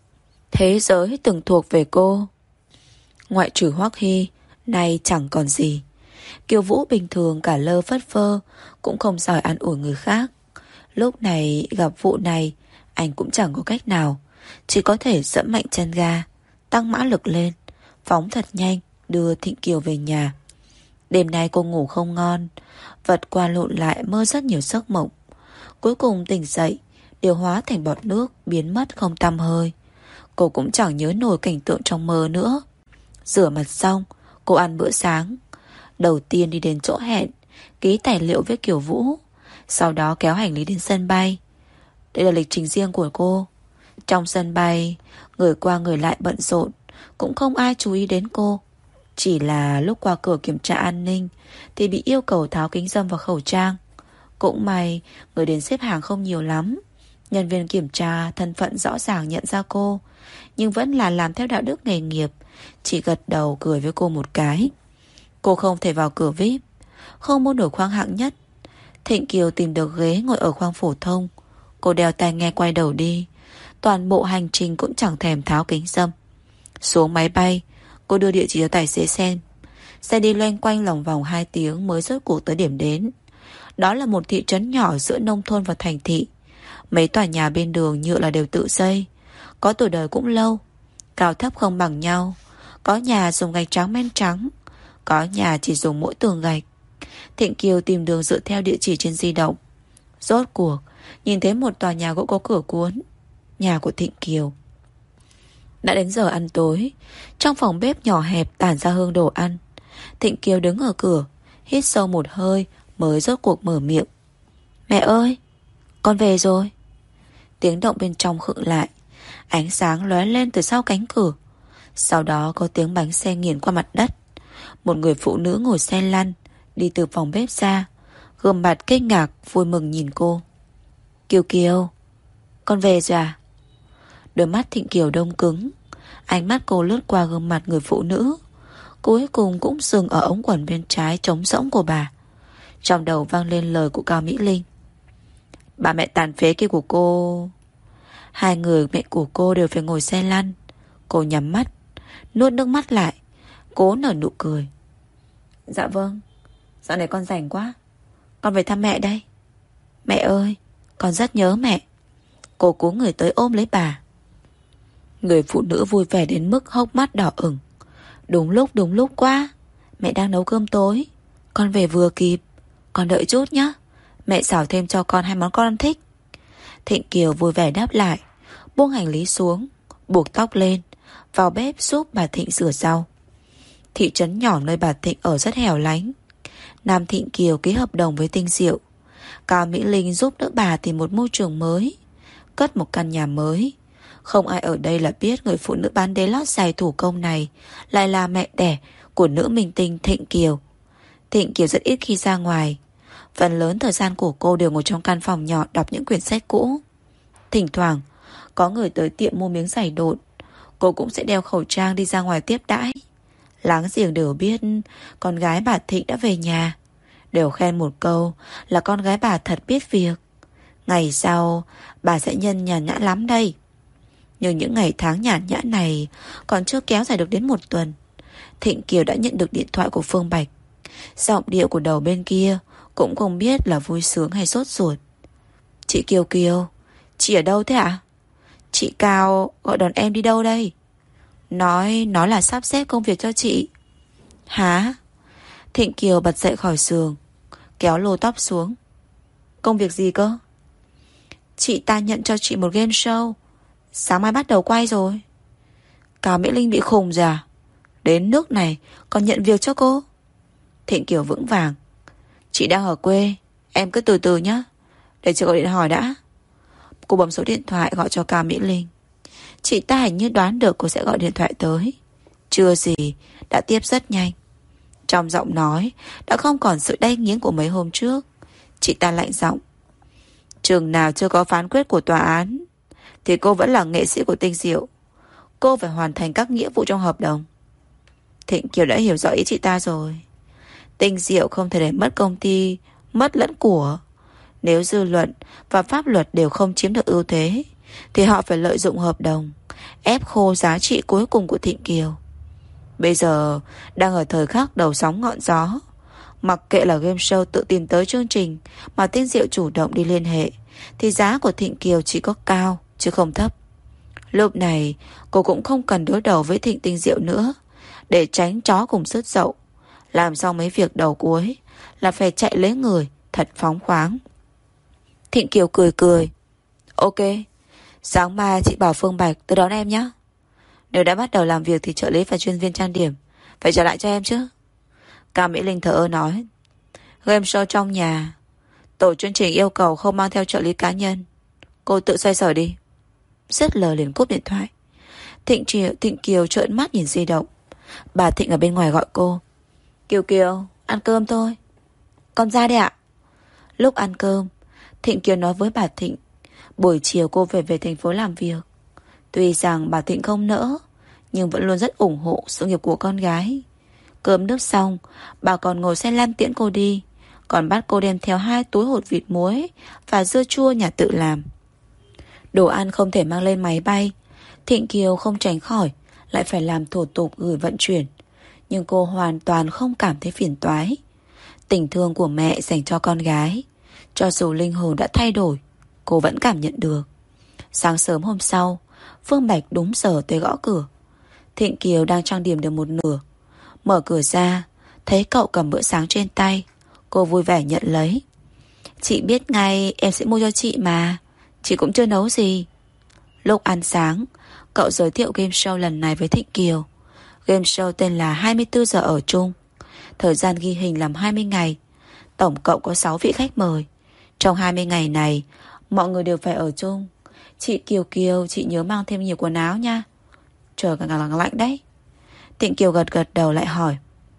Thế giới từng thuộc về cô, ngoại trừ Hoắc Hy, nay chẳng còn gì. Kiều Vũ bình thường cả lơ phất phơ, cũng không giỏi an ủi người khác. Lúc này gặp vụ này, anh cũng chẳng có cách nào, chỉ có thể dẫm mạnh chân ga, tăng mã lực lên, phóng thật nhanh, đưa Thịnh Kiều về nhà. Đêm nay cô ngủ không ngon, vật qua lộn lại mơ rất nhiều giấc mộng. Cuối cùng tỉnh dậy, điều hóa thành bọt nước, biến mất không tăm hơi. Cô cũng chẳng nhớ nổi cảnh tượng trong mơ nữa. Rửa mặt xong, cô ăn bữa sáng. Đầu tiên đi đến chỗ hẹn, ký tài liệu với Kiều Vũ, sau đó kéo hành lý đến sân bay. Đây là lịch trình riêng của cô. Trong sân bay, người qua người lại bận rộn, cũng không ai chú ý đến cô. Chỉ là lúc qua cửa kiểm tra an ninh thì bị yêu cầu tháo kính râm và khẩu trang. Cũng may người đến xếp hàng không nhiều lắm. Nhân viên kiểm tra thân phận rõ ràng nhận ra cô, nhưng vẫn là làm theo đạo đức nghề nghiệp, chỉ gật đầu cười với cô một cái. Cô không thể vào cửa vi ai pi, không mua nổi khoang hạng nhất. Thịnh Kiều tìm được ghế ngồi ở khoang phổ thông. Cô đeo tai nghe quay đầu đi. Toàn bộ hành trình cũng chẳng thèm tháo kính râm. Xuống máy bay, cô đưa địa chỉ cho tài xế xem. Xe đi loanh quanh lòng vòng hai tiếng mới rốt cuộc tới điểm đến. Đó là một thị trấn nhỏ giữa nông thôn và thành thị. Mấy tòa nhà bên đường nhựa là đều tự xây, có tuổi đời cũng lâu. Cao thấp không bằng nhau. Có nhà dùng gạch trắng men trắng, có nhà chỉ dùng mỗi tường gạch. Thịnh Kiều tìm đường dựa theo địa chỉ trên di động. Rốt cuộc nhìn thấy một tòa nhà gỗ có cửa cuốn. Nhà của Thịnh Kiều. Đã đến giờ ăn tối. Trong phòng bếp nhỏ hẹp tản ra hương đồ ăn. Thịnh Kiều đứng ở cửa, hít sâu một hơi mới rốt cuộc mở miệng. Mẹ ơi, con về rồi. Tiếng động bên trong khựng lại. Ánh sáng lóe lên từ sau cánh cửa. Sau đó có tiếng bánh xe nghiền qua mặt đất. Một người phụ nữ ngồi xe lăn đi từ phòng bếp ra, gương mặt kinh ngạc vui mừng nhìn cô. Kiều Kiều, con về rồi à? Đôi mắt Thịnh Kiều đông cứng. Ánh mắt cô lướt qua gương mặt người phụ nữ, cuối cùng cũng dừng ở ống quần bên trái trống rỗng của bà. Trong đầu vang lên lời của Cao Mỹ Linh. Bà mẹ tàn phế kia của cô. Hai người mẹ của cô đều phải ngồi xe lăn. Cô nhắm mắt, nuốt nước mắt lại, cố nở nụ cười. Dạ vâng, dạo này con rảnh quá, con về thăm mẹ đây. Mẹ ơi, con rất nhớ mẹ. Cô cúi người tới ôm lấy bà. Người phụ nữ vui vẻ đến mức hốc mắt đỏ ửng. Đúng lúc đúng lúc quá, mẹ đang nấu cơm tối, con về vừa kịp. Con đợi chút nhé, mẹ xào thêm cho con hai món con thích. Thịnh Kiều vui vẻ đáp lại, buông hành lý xuống, buộc tóc lên, vào bếp giúp bà Thịnh rửa rau. Thị trấn nhỏ nơi bà Thịnh ở rất hẻo lánh. Nam Thịnh Kiều ký hợp đồng với Tinh Diệu. Cao Mỹ Linh giúp đỡ bà tìm một môi trường mới, cất một căn nhà mới. Không ai ở đây là biết người phụ nữ bán đế lót giày thủ công này lại là mẹ đẻ của nữ minh tinh Thịnh Kiều. Thịnh Kiều rất ít khi ra ngoài. Phần lớn thời gian của cô đều ngồi trong căn phòng nhỏ đọc những quyển sách cũ. Thỉnh thoảng có người tới tiệm mua miếng giày độn, cô cũng sẽ đeo khẩu trang đi ra ngoài tiếp đãi. Láng giềng đều biết con gái bà Thịnh đã về nhà, đều khen một câu là con gái bà thật biết việc. Ngày sau bà sẽ nhân nhàn nhã lắm đây. Nhưng những ngày tháng nhàn nhã này còn chưa kéo dài được đến một tuần, Thịnh Kiều đã nhận được điện thoại của Phương Bạch. Giọng điệu của đầu bên kia cũng không biết là vui sướng hay sốt ruột. Chị Kiều Kiều, chị ở đâu thế ạ? À? Chị Cao gọi đón em đi đâu đây? Nói nó là sắp xếp công việc cho chị. Hả? Thịnh Kiều bật dậy khỏi giường, kéo lô tóc xuống. Công việc gì cơ? Chị ta nhận cho chị một game show, sáng mai bắt đầu quay rồi. Cao Mỹ Linh bị khùng rồi à? Đến nước này còn nhận việc cho cô? Thịnh Kiều vững vàng. Chị đang ở quê, em cứ từ từ nhé, để chị gọi điện hỏi đã. Cô bấm số điện thoại gọi cho Cao Mỹ Linh. Chị ta hình như đoán được cô sẽ gọi điện thoại tới. Chưa gì đã tiếp rất nhanh. Trong giọng nói đã không còn sự đay nghiến của mấy hôm trước. Chị ta lạnh giọng. Chừng nào chưa có phán quyết của tòa án thì cô vẫn là nghệ sĩ của Tinh Diệu. Cô phải hoàn thành các nghĩa vụ trong hợp đồng. Thịnh Kiều đã hiểu rõ ý chị ta rồi. Tinh Diệu không thể để mất công ty, mất lẫn của. Nếu dư luận và pháp luật đều không chiếm được ưu thế thì họ phải lợi dụng hợp đồng, ép khô giá trị cuối cùng của Thịnh Kiều. Bây giờ đang ở thời khắc đầu sóng ngọn gió. Mặc kệ là game show tự tìm tới chương trình mà Tinh Diệu chủ động đi liên hệ, thì giá của Thịnh Kiều chỉ có cao chứ không thấp. Lúc này cô cũng không cần đối đầu với Thịnh Tinh Diệu nữa, để tránh chó cùng sứt dậu. Làm xong mấy việc đầu cuối là phải chạy lấy người thật phóng khoáng. Thịnh Kiều cười cười. Ok, sáng mai chị bảo Phương Bạch tới đón em nhé. Nếu đã bắt đầu làm việc thì trợ lý và chuyên viên trang điểm phải trả lại cho em chứ. Cao Mỹ Linh thở ơ nói. Game show trong nhà, tổ chương trình yêu cầu không mang theo trợ lý cá nhân. Cô tự xoay sở đi. Rất lờ liền cúp điện thoại. Thịnh Kiều, Thịnh Kiều trợn mắt nhìn di động. Bà Thịnh ở bên ngoài gọi cô. Kiều Kiều, ăn cơm thôi. Con ra đây ạ. Lúc ăn cơm, Thịnh Kiều nói với bà Thịnh buổi chiều cô phải về thành phố làm việc. Tuy rằng bà Thịnh không nỡ, nhưng vẫn luôn rất ủng hộ sự nghiệp của con gái. Cơm nước xong, bà còn ngồi xe lăn tiễn cô đi, còn bắt cô đem theo hai túi hột vịt muối và dưa chua nhà tự làm. Đồ ăn không thể mang lên máy bay, Thịnh Kiều không tránh khỏi lại phải làm thủ tục gửi vận chuyển. Nhưng cô hoàn toàn không cảm thấy phiền toái. Tình thương của mẹ dành cho con gái, cho dù linh hồn đã thay đổi, cô vẫn cảm nhận được. Sáng sớm hôm sau, Phương Bạch đúng giờ tới gõ cửa. Thịnh Kiều đang trang điểm được một nửa. Mở cửa ra, thấy cậu cầm bữa sáng trên tay. Cô vui vẻ nhận lấy. Chị biết ngay em sẽ mua cho chị mà. Chị cũng chưa nấu gì. Lúc ăn sáng, cậu giới thiệu game show lần này với Thịnh Kiều. Game show tên là hai mươi tư giờ ở chung. Thời gian ghi hình làm hai mươi ngày. Tổng cộng có sáu vị khách mời. Trong hai mươi ngày này, mọi người đều phải ở chung. Chị Kiều Kiều, chị nhớ mang thêm nhiều quần áo nha. Trời càng càng lạnh đấy. Thịnh Kiều gật gật đầu lại hỏi.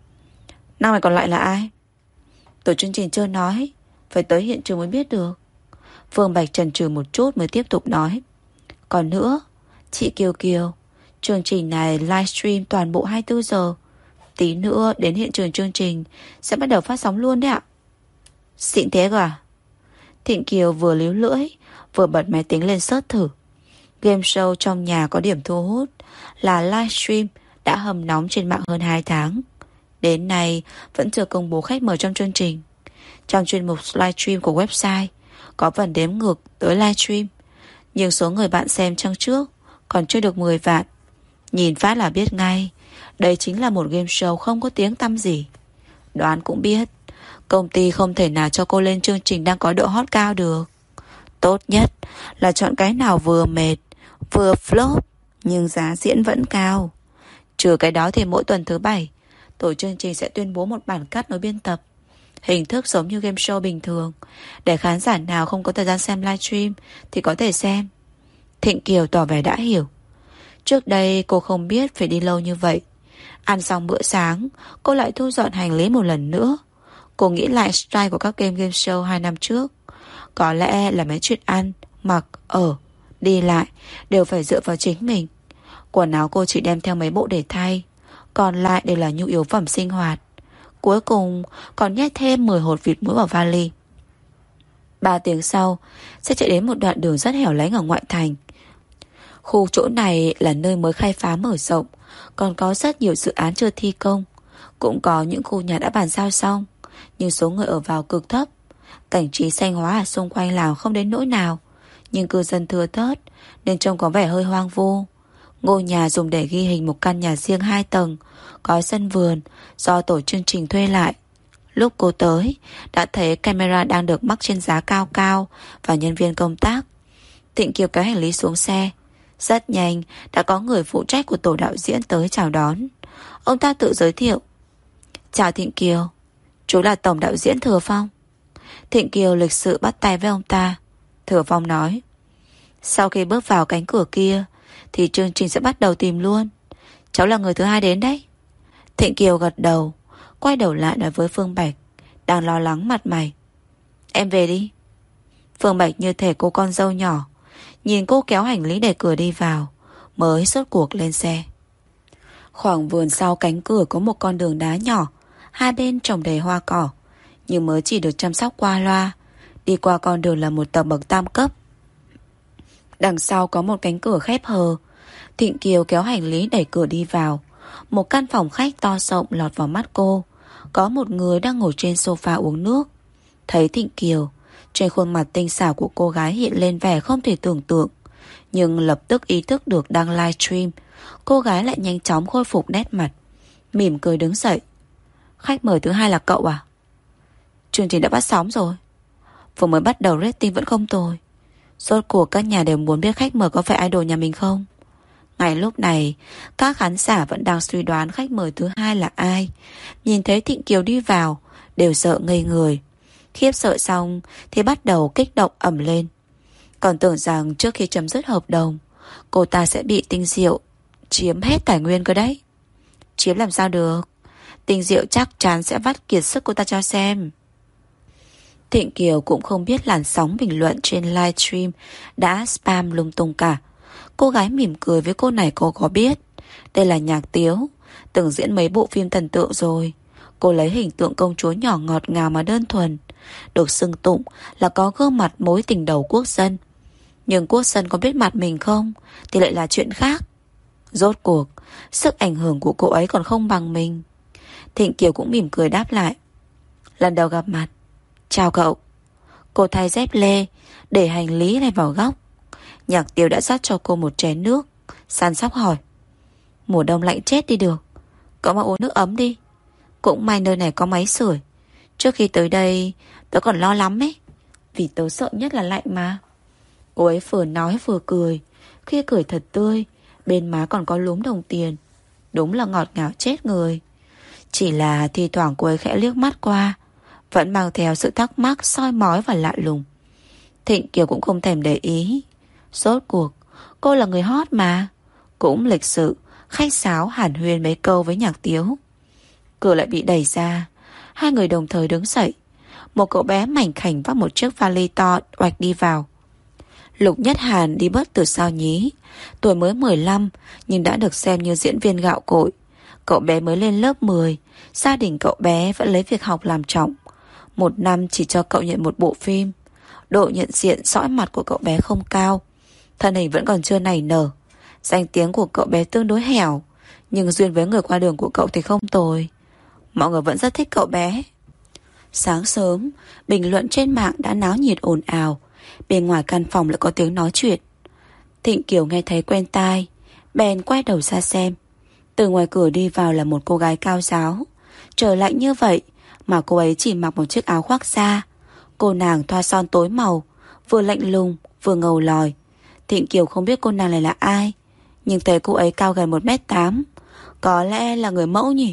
Năm này còn lại là ai? Tổ chương trình chưa nói, phải tới hiện trường mới biết được. Phương Bạch chần chừ một chút mới tiếp tục nói. Còn nữa, chị Kiều Kiều, chương trình này livestream toàn bộ hai mươi tư giờ. Tí nữa đến hiện trường chương trình sẽ bắt đầu phát sóng luôn đấy ạ. Xịn thế cơ à? Thịnh Kiều vừa líu lưỡi, vừa bật máy tính lên search thử. Game show trong nhà có điểm thu hút là livestream đã hầm nóng trên mạng hơn hai tháng. Đến nay vẫn chưa công bố khách mời trong chương trình. Trong chuyên mục livestream của website có phần đếm ngược tới livestream, nhưng số người bạn xem trang trước còn chưa được mười vạn. Nhìn phát là biết ngay đây chính là một game show không có tiếng tăm gì. Đoán cũng biết công ty không thể nào cho cô lên chương trình đang có độ hot cao được. Tốt nhất là chọn cái nào vừa mệt vừa flop nhưng giá diễn vẫn cao. Trừ cái đó thì mỗi tuần thứ bảy tổ chương trình sẽ tuyên bố một bản cắt nối biên tập, hình thức giống như game show bình thường, để khán giả nào không có thời gian xem livestream thì có thể xem. Thịnh Kiều tỏ vẻ đã hiểu. Trước đây cô không biết phải đi lâu như vậy. Ăn xong bữa sáng, cô lại thu dọn hành lý một lần nữa. Cô nghĩ lại style của các game game show hai năm trước. Có lẽ là mấy chuyện ăn, mặc, ở, đi lại đều phải dựa vào chính mình. Quần áo cô chỉ đem theo mấy bộ để thay, còn lại đều là nhu yếu phẩm sinh hoạt. Cuối cùng còn nhét thêm mười hột vịt muối vào vali. Ba tiếng sau sẽ chạy đến một đoạn đường rất hẻo lánh ở ngoại thành. Khu chỗ này là nơi mới khai phá mở rộng, còn có rất nhiều dự án chưa thi công. Cũng có những khu nhà đã bàn giao xong, nhưng số người ở vào cực thấp. Cảnh trí xanh hóa ở xung quanh làng không đến nỗi nào, nhưng cư dân thưa thớt nên trông có vẻ hơi hoang vu. Ngôi nhà dùng để ghi hình một căn nhà riêng hai tầng, có sân vườn do tổ chương trình thuê lại. Lúc cô tới, đã thấy camera đang được mắc trên giá cao cao và nhân viên công tác. Thịnh Kiều cái hành lý xuống xe. Rất nhanh đã có người phụ trách của tổ đạo diễn tới chào đón. Ông ta tự giới thiệu. Chào Thịnh Kiều, chú là tổng đạo diễn Thừa Phong. Thịnh Kiều lịch sự bắt tay với ông ta. Thừa Phong nói, sau khi bước vào cánh cửa kia thì chương trình sẽ bắt đầu tìm luôn. Cháu là người thứ hai đến đấy. Thịnh Kiều gật đầu, quay đầu lại nói với Phương Bạch, đang lo lắng mặt mày. Em về đi. Phương Bạch như thể cô con dâu nhỏ, nhìn cô kéo hành lý để cửa đi vào, mới rốt cuộc lên xe. Khoảng vườn sau cánh cửa có một con đường đá nhỏ, hai bên trồng đầy hoa cỏ, nhưng mới chỉ được chăm sóc qua loa. Đi qua con đường là một tầng bậc tam cấp. Đằng sau có một cánh cửa khép hờ. Thịnh Kiều kéo hành lý đẩy cửa đi vào. Một căn phòng khách to rộng lọt vào mắt cô. Có một người đang ngồi trên sofa uống nước. Thấy Thịnh Kiều, trên khuôn mặt tinh xảo của cô gái hiện lên vẻ không thể tưởng tượng. Nhưng lập tức ý thức được đang livestream, cô gái lại nhanh chóng khôi phục nét mặt, mỉm cười đứng dậy. Khách mời thứ hai là cậu à? Chương trình đã bắt sóng rồi. Vừa mới bắt đầu rating vẫn không tồi. Rốt cuộc các nhà đều muốn biết khách mời có phải idol nhà mình không. Ngay lúc này, các khán giả vẫn đang suy đoán khách mời thứ hai là ai. Nhìn thấy Thịnh Kiều đi vào, đều sợ ngây người. Khiếp sợ xong thì bắt đầu kích động ầm lên. Còn tưởng rằng trước khi chấm dứt hợp đồng, cô ta sẽ bị Tinh Diệu chiếm hết tài nguyên cơ đấy. chiếm làm sao được. Tinh Diệu chắc chắn sẽ vắt kiệt sức cô ta cho xem. Thịnh Kiều cũng không biết làn sóng bình luận trên livestream đã spam lung tung cả. Cô gái mỉm cười với cô này cô có biết. Đây là Nhạc Tiếu, từng diễn mấy bộ phim thần tượng rồi. Cô lấy hình tượng công chúa nhỏ ngọt ngào mà đơn thuần, được xưng tụng là có gương mặt mối tình đầu quốc dân. Nhưng quốc dân có biết mặt mình không thì lại là chuyện khác. Rốt cuộc sức ảnh hưởng của cô ấy còn không bằng mình. Thịnh Kiều cũng mỉm cười đáp lại. Lần đầu gặp mặt. Chào cậu. Cô thay dép lê, để hành lý này vào góc. Nhạc Tiếu đã rót cho cô một chén nước, săn sóc hỏi. Mùa đông lạnh chết đi được, cậu mà uống nước ấm đi. Cũng may nơi này có máy sưởi. Trước khi tới đây tớ còn lo lắm ấy, vì tớ sợ nhất là lạnh mà. Cô ấy vừa nói vừa cười. Khi cười thật tươi, bên má còn có lúm đồng tiền. Đúng là ngọt ngào chết người. Chỉ là thi thoảng cô ấy khẽ liếc mắt qua, vẫn mang theo sự thắc mắc soi mói và lạ lùng. Thịnh Kiều cũng không thèm để ý. Rốt cuộc cô là người hot mà. Cũng lịch sự khách sáo hàn huyên mấy câu với Nhạc Tiếu. Cửa lại bị đẩy ra. Hai người đồng thời đứng dậy. Một cậu bé mảnh khảnh vác một chiếc vali to oạch đi vào. Lục Nhất Hàn đi bớt từ sau nhí. Tuổi mới mười lăm nhưng đã được xem như diễn viên gạo cội. Cậu bé mới lên lớp mười. Gia đình cậu bé vẫn lấy việc học làm trọng. Một năm chỉ cho cậu nhận một bộ phim. Độ nhận diện sõi mặt của cậu bé không cao. Thân hình vẫn còn chưa nảy nở. Danh tiếng của cậu bé tương đối hẻo, nhưng duyên với người qua đường của cậu thì không tồi. Mọi người vẫn rất thích cậu bé. Sáng sớm, bình luận trên mạng đã náo nhiệt ồn ào. Bên ngoài căn phòng lại có tiếng nói chuyện. Thịnh Kiều nghe thấy quen tai, bèn quay đầu ra xem. Từ ngoài cửa đi vào là một cô gái cao ráo. Trời lạnh như vậy mà cô ấy chỉ mặc một chiếc áo khoác da. Cô nàng thoa son tối màu, vừa lạnh lùng vừa ngầu lòi. Thịnh Kiều không biết cô nàng này là ai, nhưng thấy cô ấy cao gần một mét tám. Có lẽ là người mẫu nhỉ.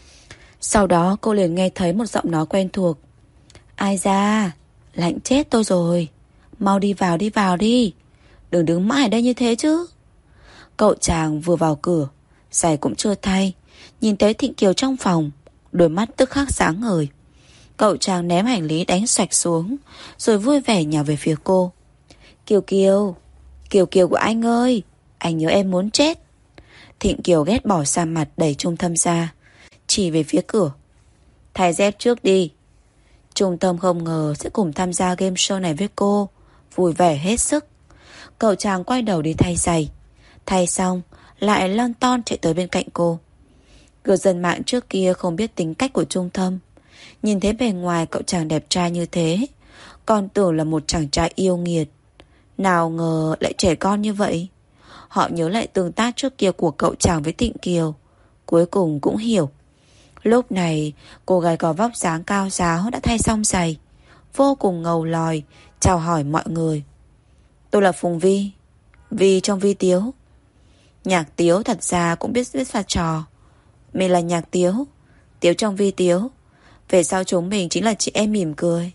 Sau đó cô liền nghe thấy một giọng nói quen thuộc. Ai da, lạnh chết tôi rồi. Mau đi vào đi vào đi, đừng đứng mãi ở đây như thế chứ. Cậu chàng vừa vào cửa, giày cũng chưa thay, nhìn thấy Thịnh Kiều trong phòng, đôi mắt tức khắc sáng ngời. Cậu chàng ném hành lý đánh xoạch xuống, rồi vui vẻ nhào về phía cô. Kiều Kiều, Kiều Kiều của anh ơi, anh nhớ em muốn chết. Thịnh Kiều ghét bỏ xa mặt đẩy Trung Tâm ra, chỉ về phía cửa. Thay dép trước đi. Trung Tâm không ngờ sẽ cùng tham gia game show này với cô, vui vẻ hết sức. Cậu chàng quay đầu đi thay giày. Thay xong lại lon ton chạy tới bên cạnh cô. Cư dân mạng trước kia không biết tính cách của Trung Tâm, nhìn thấy bề ngoài cậu chàng đẹp trai như thế, còn tưởng là một chàng trai yêu nghiệt. Nào ngờ lại trẻ con như vậy. Họ nhớ lại tương tác trước kia của cậu chàng với Thịnh Kiều, cuối cùng cũng hiểu. Lúc này cô gái có vóc dáng cao ráo đã thay xong giày, vô cùng ngầu lòi, chào hỏi mọi người. Tôi là Phùng Vi, Vi trong Vi Tiếu. Nhạc Tiếu thật ra cũng biết biết pha trò. Mình là Nhạc Tiếu, Tiếu trong Vi Tiếu. Về sau chúng mình chính là chị em mỉm cười.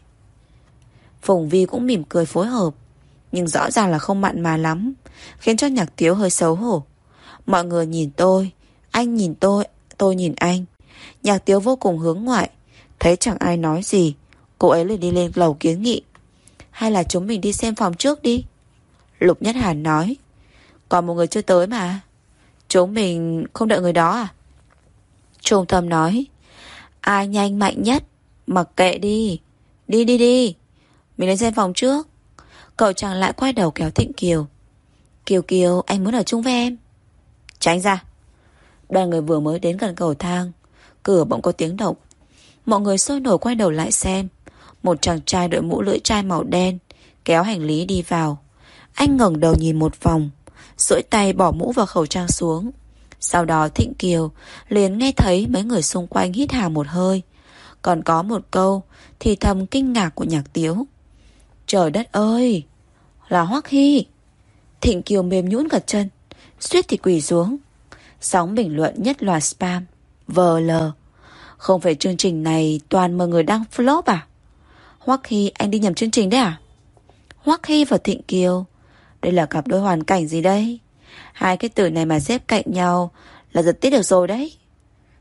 Phùng Vi cũng mỉm cười phối hợp, nhưng rõ ràng là không mặn mà lắm, khiến cho Nhạc Tiếu hơi xấu hổ. Mọi người nhìn tôi, anh nhìn tôi, tôi nhìn anh. Nhạc Tiếu vô cùng hướng ngoại. Thấy chẳng ai nói gì, cô ấy liền đi lên lầu kiến nghị. Hay là chúng mình đi xem phòng trước đi. Lục Nhất Hàn nói. Còn một người chưa tới mà. Chúng mình không đợi người đó à? Trung Tâm nói. Ai nhanh mạnh nhất mặc kệ đi. Đi đi đi, mình lên xem phòng trước. Cậu chàng lại quay đầu kéo Thịnh Kiều. Kiều Kiều, anh muốn ở chung với em. Tránh ra. Đoàn người vừa mới đến gần cầu thang, cửa bỗng có tiếng động. Mọi người sôi nổi quay đầu lại xem. Một chàng trai đội mũ lưỡi trai màu đen kéo hành lý đi vào. Anh ngẩng đầu nhìn một vòng, duỗi tay bỏ mũ và khẩu trang xuống. Sau đó Thịnh Kiều liền nghe thấy mấy người xung quanh hít hà một hơi, còn có một câu thì thầm kinh ngạc của Nhạc Tiếu. Trời đất ơi, là Hoắc Hy. Thịnh Kiều mềm nhũn cả chân, suýt thì quỳ xuống. Sóng bình luận nhất loạt spam. vê lờ. Không phải chương trình này toàn mà người đăng flop à? Hoắc Hy, anh đi nhầm chương trình đấy à? Hoắc Hy và Thịnh Kiều, đây là cặp đôi hoàn cảnh gì đây? Hai cái từ này mà xếp cạnh nhau là giật tít được rồi đấy.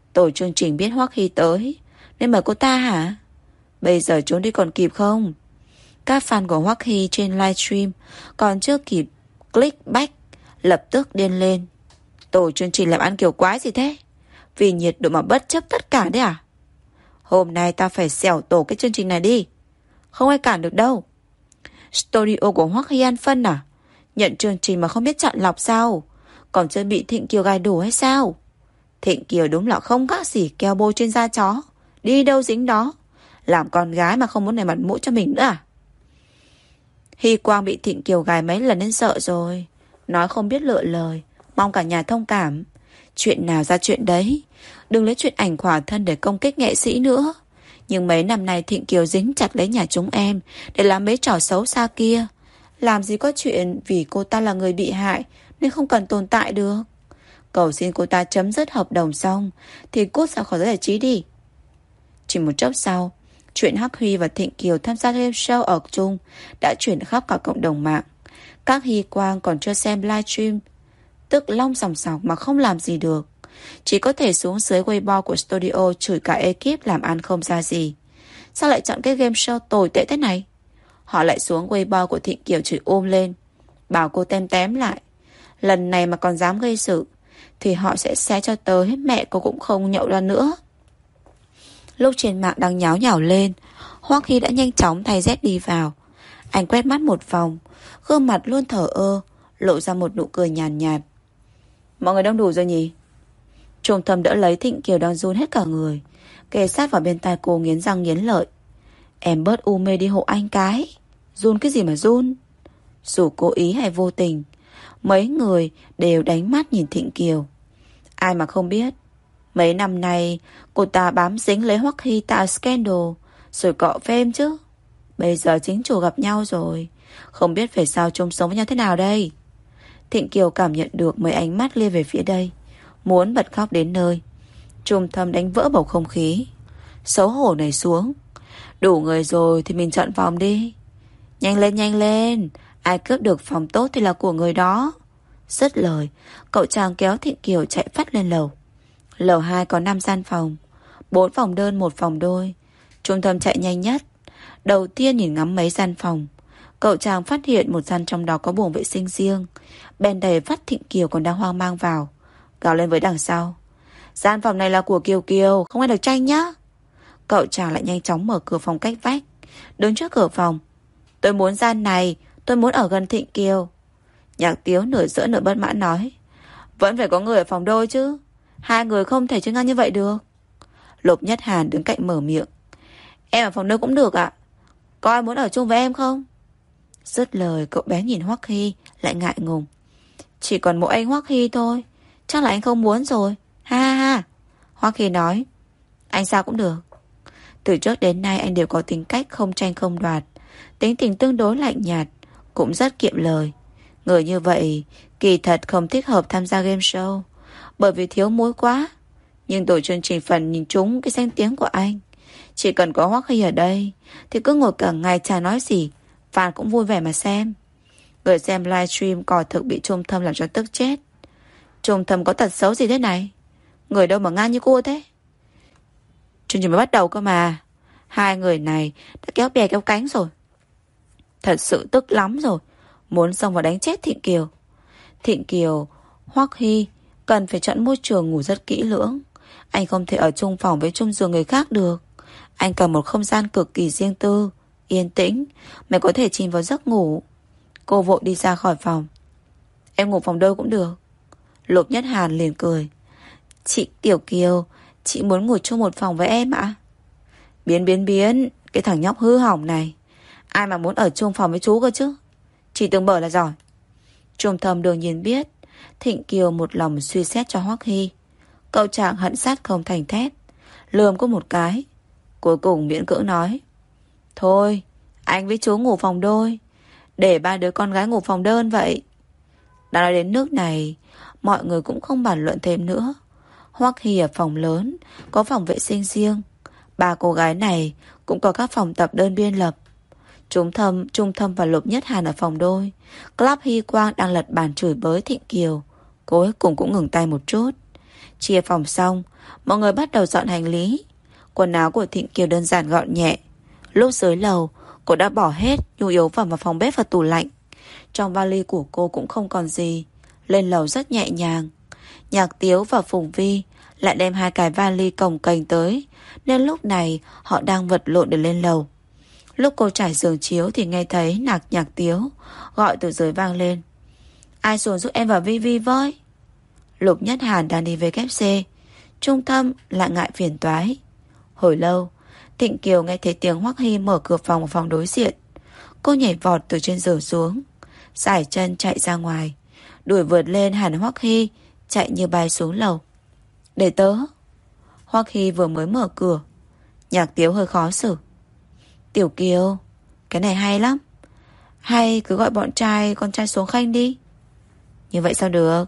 Tổ chương trình biết Hoắc Hy tới nên mời cô ta hả? Bây giờ trốn đi còn kịp không? Các fan của Hoắc Hy trên livestream còn chưa kịp click back lập tức điên lên. Tổ chương trình làm ăn kiểu quái gì thế? Vì nhiệt độ mà bất chấp tất cả đấy à? Hôm nay ta phải xẻo tổ cái chương trình này đi. Không ai cản được đâu. Studio của Hoắc Hy ăn phân à? Nhận chương trình mà không biết chọn lọc sao? Còn chưa bị Thịnh Kiều gài đổ hay sao? Thịnh Kiều đúng là không khác gì keo bôi trên da chó. Đi đâu dính đó. Làm con gái mà không muốn nảy mặt mũi cho mình nữa à? Hy Quang bị Thịnh Kiều gài mấy lần nên sợ rồi. Nói không biết lựa lời. Mong cả nhà thông cảm. Chuyện nào ra chuyện đấy. Đừng lấy chuyện ảnh khỏa thân để công kích nghệ sĩ nữa. Nhưng mấy năm nay Thịnh Kiều dính chặt lấy nhà chúng em để làm mấy trò xấu xa kia. Làm gì có chuyện vì cô ta là người bị hại nên không cần tồn tại được. Cầu xin cô ta chấm dứt hợp đồng xong thì cút ra khỏi giới giải trí đi. Chỉ một chốc sau, chuyện Hắc Huy và Thịnh Kiều tham gia game show ở chung đã chuyển khắp cả cộng đồng mạng. Các Hy Quang còn chưa xem livestream tức long sòng sọc mà không làm gì được. Chỉ có thể xuống dưới Weibo của studio chửi cả ekip làm ăn không ra gì. Sao lại chọn cái game show tồi tệ thế này? Họ lại xuống Weibo của Thịnh Kiều chửi ôm lên, bảo cô tem tém lại. Lần này mà còn dám gây sự thì họ sẽ xé cho tới mẹ cô cũng không nhậu ra nữa. Lúc trên mạng đang nháo nhào lên, Hoắc Hy đã nhanh chóng thay dép đi vào. Anh quét mắt một vòng, gương mặt luôn thở ơ, lộ ra một nụ cười nhàn nhạt, nhạt. Mọi người đông đủ rồi nhỉ? Trung Thâm đỡ lấy Thịnh Kiều đang run hết cả người, kề sát vào bên tai cô nghiến răng nghiến lợi. Em bớt u mê đi hộ anh cái. Run cái gì mà run? Dù cố ý hay vô tình, mấy người đều đánh mắt nhìn Thịnh Kiều. Ai mà không biết, mấy năm nay cô ta bám dính lấy Hoắc Hy tạo scandal rồi cọ phêm chứ. Bây giờ chính chủ gặp nhau rồi, không biết về sau chung sống với nhau thế nào đây. Thịnh Kiều cảm nhận được mấy ánh mắt lia về phía đây, muốn bật khóc đến nơi. Trung Thâm đánh vỡ bầu không khí. Xấu hổ này xuống. Đủ người rồi thì mình chọn phòng đi. Nhanh lên nhanh lên. Ai cướp được phòng tốt thì là của người đó. Dứt lời, cậu chàng kéo Thịnh Kiều chạy phát lên lầu. Lầu hai có năm gian phòng, bốn phòng đơn một phòng đôi. Trung Thâm chạy nhanh nhất. Đầu tiên nhìn ngắm mấy gian phòng, cậu chàng phát hiện một gian trong đó có buồng vệ sinh riêng. Bèn đẩy phát Thịnh Kiều còn đang hoang mang vào, gào lên với đằng sau: Gian phòng này là của Kiều Kiều, không ai được tranh nhá. Cậu chàng lại nhanh chóng mở cửa phòng cách vách, đứng trước cửa phòng. Tôi muốn gian này, tôi muốn ở gần Thịnh Kiều. Nhạc Tiếu nửa giỡn nửa bất mãn nói: Vẫn phải có người ở phòng đôi chứ, hai người không thể chơi ngang như vậy được. Lục Nhất Hàn đứng cạnh mở miệng: Em ở phòng đôi cũng được ạ. Có ai muốn ở chung với em không? Dứt lời, cậu bé nhìn Hoắc Hy lại ngại ngùng: Chỉ còn mỗi anh Hoắc Hy thôi, chắc là anh không muốn rồi. Ha ha ha. Hoắc Hy nói: Anh sao cũng được. Từ trước đến nay anh đều có tính cách không tranh không đoạt, tính tình tương đối lạnh nhạt, cũng rất kiệm lời. Người như vậy kỳ thật không thích hợp tham gia game show, bởi vì thiếu mối quá. Nhưng tổ chương trình phần nhìn trúng cái danh tiếng của anh. Chỉ cần có Hoắc Hy ở đây thì cứ ngồi cả ngày chả nói gì, fan cũng vui vẻ mà xem. Người xem livestream cò thực bị Trung Thâm làm cho tức chết. Trung Thâm có tật xấu gì thế này? Người đâu mà ngang như cô thế? Chương trình mới bắt đầu cơ mà. Hai người này đã kéo bè kéo cánh rồi. Thật sự tức lắm rồi, muốn xông vào đánh chết Thịnh Kiều. Thịnh Kiều, Hoắc Hy cần phải chọn môi trường ngủ rất kỹ lưỡng. Anh không thể ở chung phòng với chung giường người khác được. Anh cần một không gian cực kỳ riêng tư, yên tĩnh mới có thể chìm vào giấc ngủ. Cô vội đi ra khỏi phòng. Em ngủ phòng đôi cũng được. Lục Nhất Hàn liền cười: Chị Tiểu Kiều, chị muốn ngủ chung một phòng với em ạ? Biến biến biến, cái thằng nhóc hư hỏng này. Ai mà muốn ở chung phòng với chú cơ chứ? Chỉ tưởng bở là giỏi. Trung Thâm đương nhiên biết Thịnh Kiều một lòng suy xét cho Hoắc Hy. Cậu chàng hận sát không thành thép, lườm cô một cái, cuối cùng miễn cưỡng nói: Thôi, anh với chú ngủ phòng đôi, để ba đứa con gái ngủ phòng đơn vậy. Đã nói đến nước này, mọi người cũng không bàn luận thêm nữa. Hoắc Hy ở phòng lớn, có phòng vệ sinh riêng. Ba cô gái này cũng có các phòng tập đơn biên lập. Trung Thâm, Trung Thâm và Lục Nhất Hàn ở phòng đôi. Club Hy Quang đang lật bàn chửi bới Thịnh Kiều, cuối cùng cũng ngừng tay một chút. Chia phòng xong, mọi người bắt đầu dọn hành lý. Quần áo của Thịnh Kiều đơn giản gọn nhẹ. Lúc dưới lầu, cô đã bỏ hết nhu yếu phẩm vào phòng bếp và tủ lạnh. Trong vali của cô cũng không còn gì. Lên lầu rất nhẹ nhàng. Nhạc Tiếu và Phùng Vi lại đem hai cái vali cồng kềnh tới, nên lúc này họ đang vật lộn để lên lầu. Lúc cô trải giường chiếu thì nghe thấy nạc Nhạc Tiếu gọi từ dưới vang lên: "Ai xuống giúp em và Vi Vi với?" Lục Nhất Hàn đang đi về kép xê. Trung Thâm lại ngại phiền toái. Hồi lâu, Thịnh Kiều nghe thấy tiếng Hoắc Hy mở cửa phòng ở phòng đối diện. Cô nhảy vọt từ trên giường xuống, sải chân chạy ra ngoài, đuổi vượt lên hẳn Hoắc Hy, chạy như bay xuống lầu. "Để tớ." Hoắc Hy vừa mới mở cửa. Nhạc Tiếu hơi khó xử: "Tiểu Kiều, cái này hay lắm. Hay cứ gọi bọn trai con trai xuống khênh đi." "Như vậy sao được?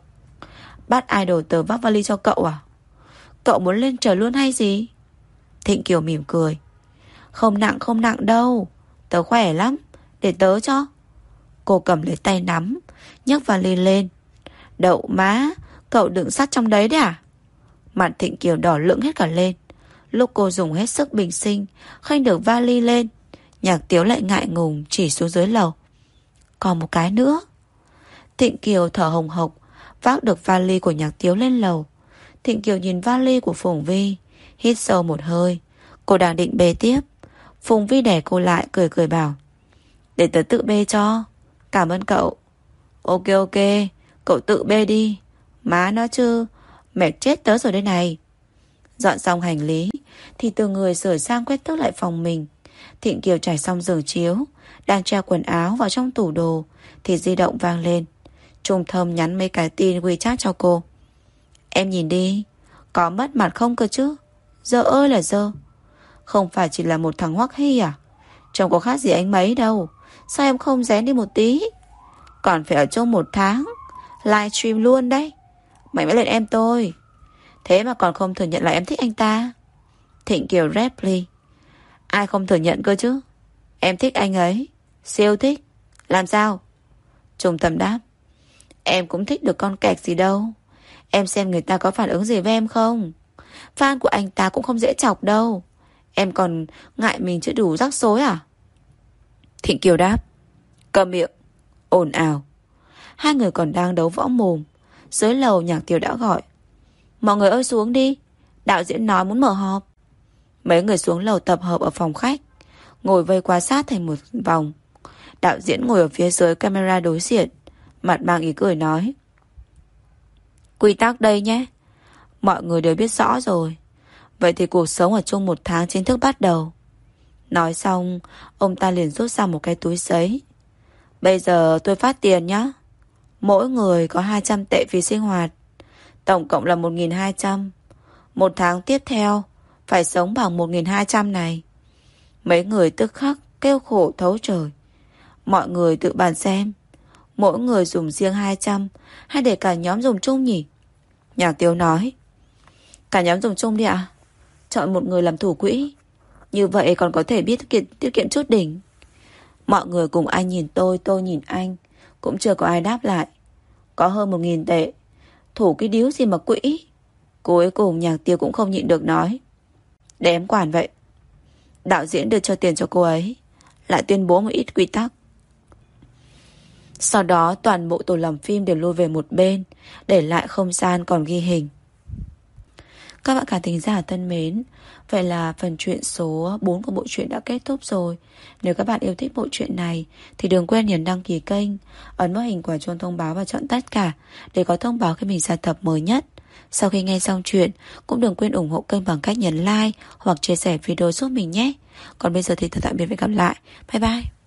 Bắt idol tớ vác vali cho cậu à? Cậu muốn lên trời luôn hay gì?" Thịnh Kiều mỉm cười: "Không nặng không nặng đâu, tớ khỏe lắm, để tớ cho." Cô cầm lấy tay nắm, nhấc vali lên. "Đậu má, cậu đựng sắt trong đấy đấy à?" Mặt Thịnh Kiều đỏ lựng hết cả lên. Lúc cô dùng hết sức bình sinh khênh được vali lên, Nhạc Tiếu lại ngại ngùng chỉ xuống dưới lầu: "Còn một cái nữa." Thịnh Kiều thở hồng hộc vác được vali của Nhạc Tiếu lên lầu. Thịnh Kiều nhìn vali của Phùng Vi, hít sâu một hơi. Cô đang định bê tiếp, Phùng Vi đè cô lại, cười cười bảo: "Để tớ tự bê cho. Cảm ơn cậu." "Ok ok, cậu tự bê đi. Má nó chứ, mệt chết tớ rồi đây này." Dọn xong hành lý thì từ người sửa sang quét tước lại phòng mình. Thịnh Kiều trải xong giường chiếu, đang treo quần áo vào trong tủ đồ thì di động vang lên. Trung Thâm nhắn mấy cái tin WeChat cho cô: "Em nhìn đi, có mất mặt không cơ chứ? Dơ ơi là dơ. Không phải chỉ là một thằng Hoắc Hy à? Trông có khác gì anh mấy đâu. Sao em không rén đi một tí? Còn phải ở chung một tháng, livestream luôn đấy. Mày mới lên em tôi. Thế mà còn không thừa nhận là em thích anh ta." Thịnh Kiều reply: "Ai không thừa nhận cơ chứ? Em thích anh ấy, siêu thích. Làm sao?" Trung Tâm đáp: "Em cũng thích được con kẹt gì đâu. Em xem người ta có phản ứng gì với em không. Fan của anh ta cũng không dễ chọc đâu. Em còn ngại mình chưa đủ rắc rối à?" Thịnh Kiều đáp: "Câm miệng." Ồn ào. Hai người còn đang đấu võ mồm, dưới lầu Nhạc Tiếu đã gọi: "Mọi người ơi xuống đi, đạo diễn nói muốn mở họp." Mấy người xuống lầu tập hợp ở phòng khách, ngồi vây qua sát thành một vòng. Đạo diễn ngồi ở phía dưới camera đối diện, mặt mang ý cười nói: "Quy tắc đây nhé. Mọi người đều biết rõ rồi. Vậy thì cuộc sống ở chung một tháng chính thức bắt đầu." Nói xong, ông ta liền rút ra một cái túi giấy: "Bây giờ tôi phát tiền nhá. Mỗi người có hai trăm tệ phí sinh hoạt, tổng cộng là một nghìn hai trăm. Một tháng tiếp theo phải sống bằng một nghìn hai trăm này." Mấy người tức khắc kêu khổ thấu trời. "Mọi người tự bàn xem, mỗi người dùng riêng hai trăm hay để cả nhóm dùng chung nhỉ?" Nhạc Tiếu nói: "Cả nhóm dùng chung đi ạ. Chọn một người làm thủ quỹ, như vậy còn có thể biết tiết kiệm, tiết kiệm chút đỉnh." Mọi người cùng anh nhìn tôi, tôi nhìn anh, cũng chưa có ai đáp lại. Có hơn một nghìn tệ, thủ cái điếu gì mà quỹ. Cuối cùng Nhạc Tiếu cũng không nhịn được nói: "Để em quản vậy." Đạo diễn đưa cho tiền cho cô ấy, lại tuyên bố một ít quy tắc. Sau đó toàn bộ tổ làm phim đều lui về một bên, để lại không gian còn ghi hình. Các bạn khán thính giả thân mến, vậy là phần truyện số bốn của bộ truyện đã kết thúc rồi. Nếu các bạn yêu thích bộ truyện này thì đừng quên nhấn đăng ký kênh, ấn vào hình quả chuông thông báo và chọn tất cả để có thông báo khi mình ra tập mới nhất. Sau khi nghe xong chuyện, cũng đừng quên ủng hộ kênh bằng cách nhấn like hoặc chia sẻ video giúp mình nhé. Còn bây giờ thì tạm biệt và hẹn gặp lại. Bye bye.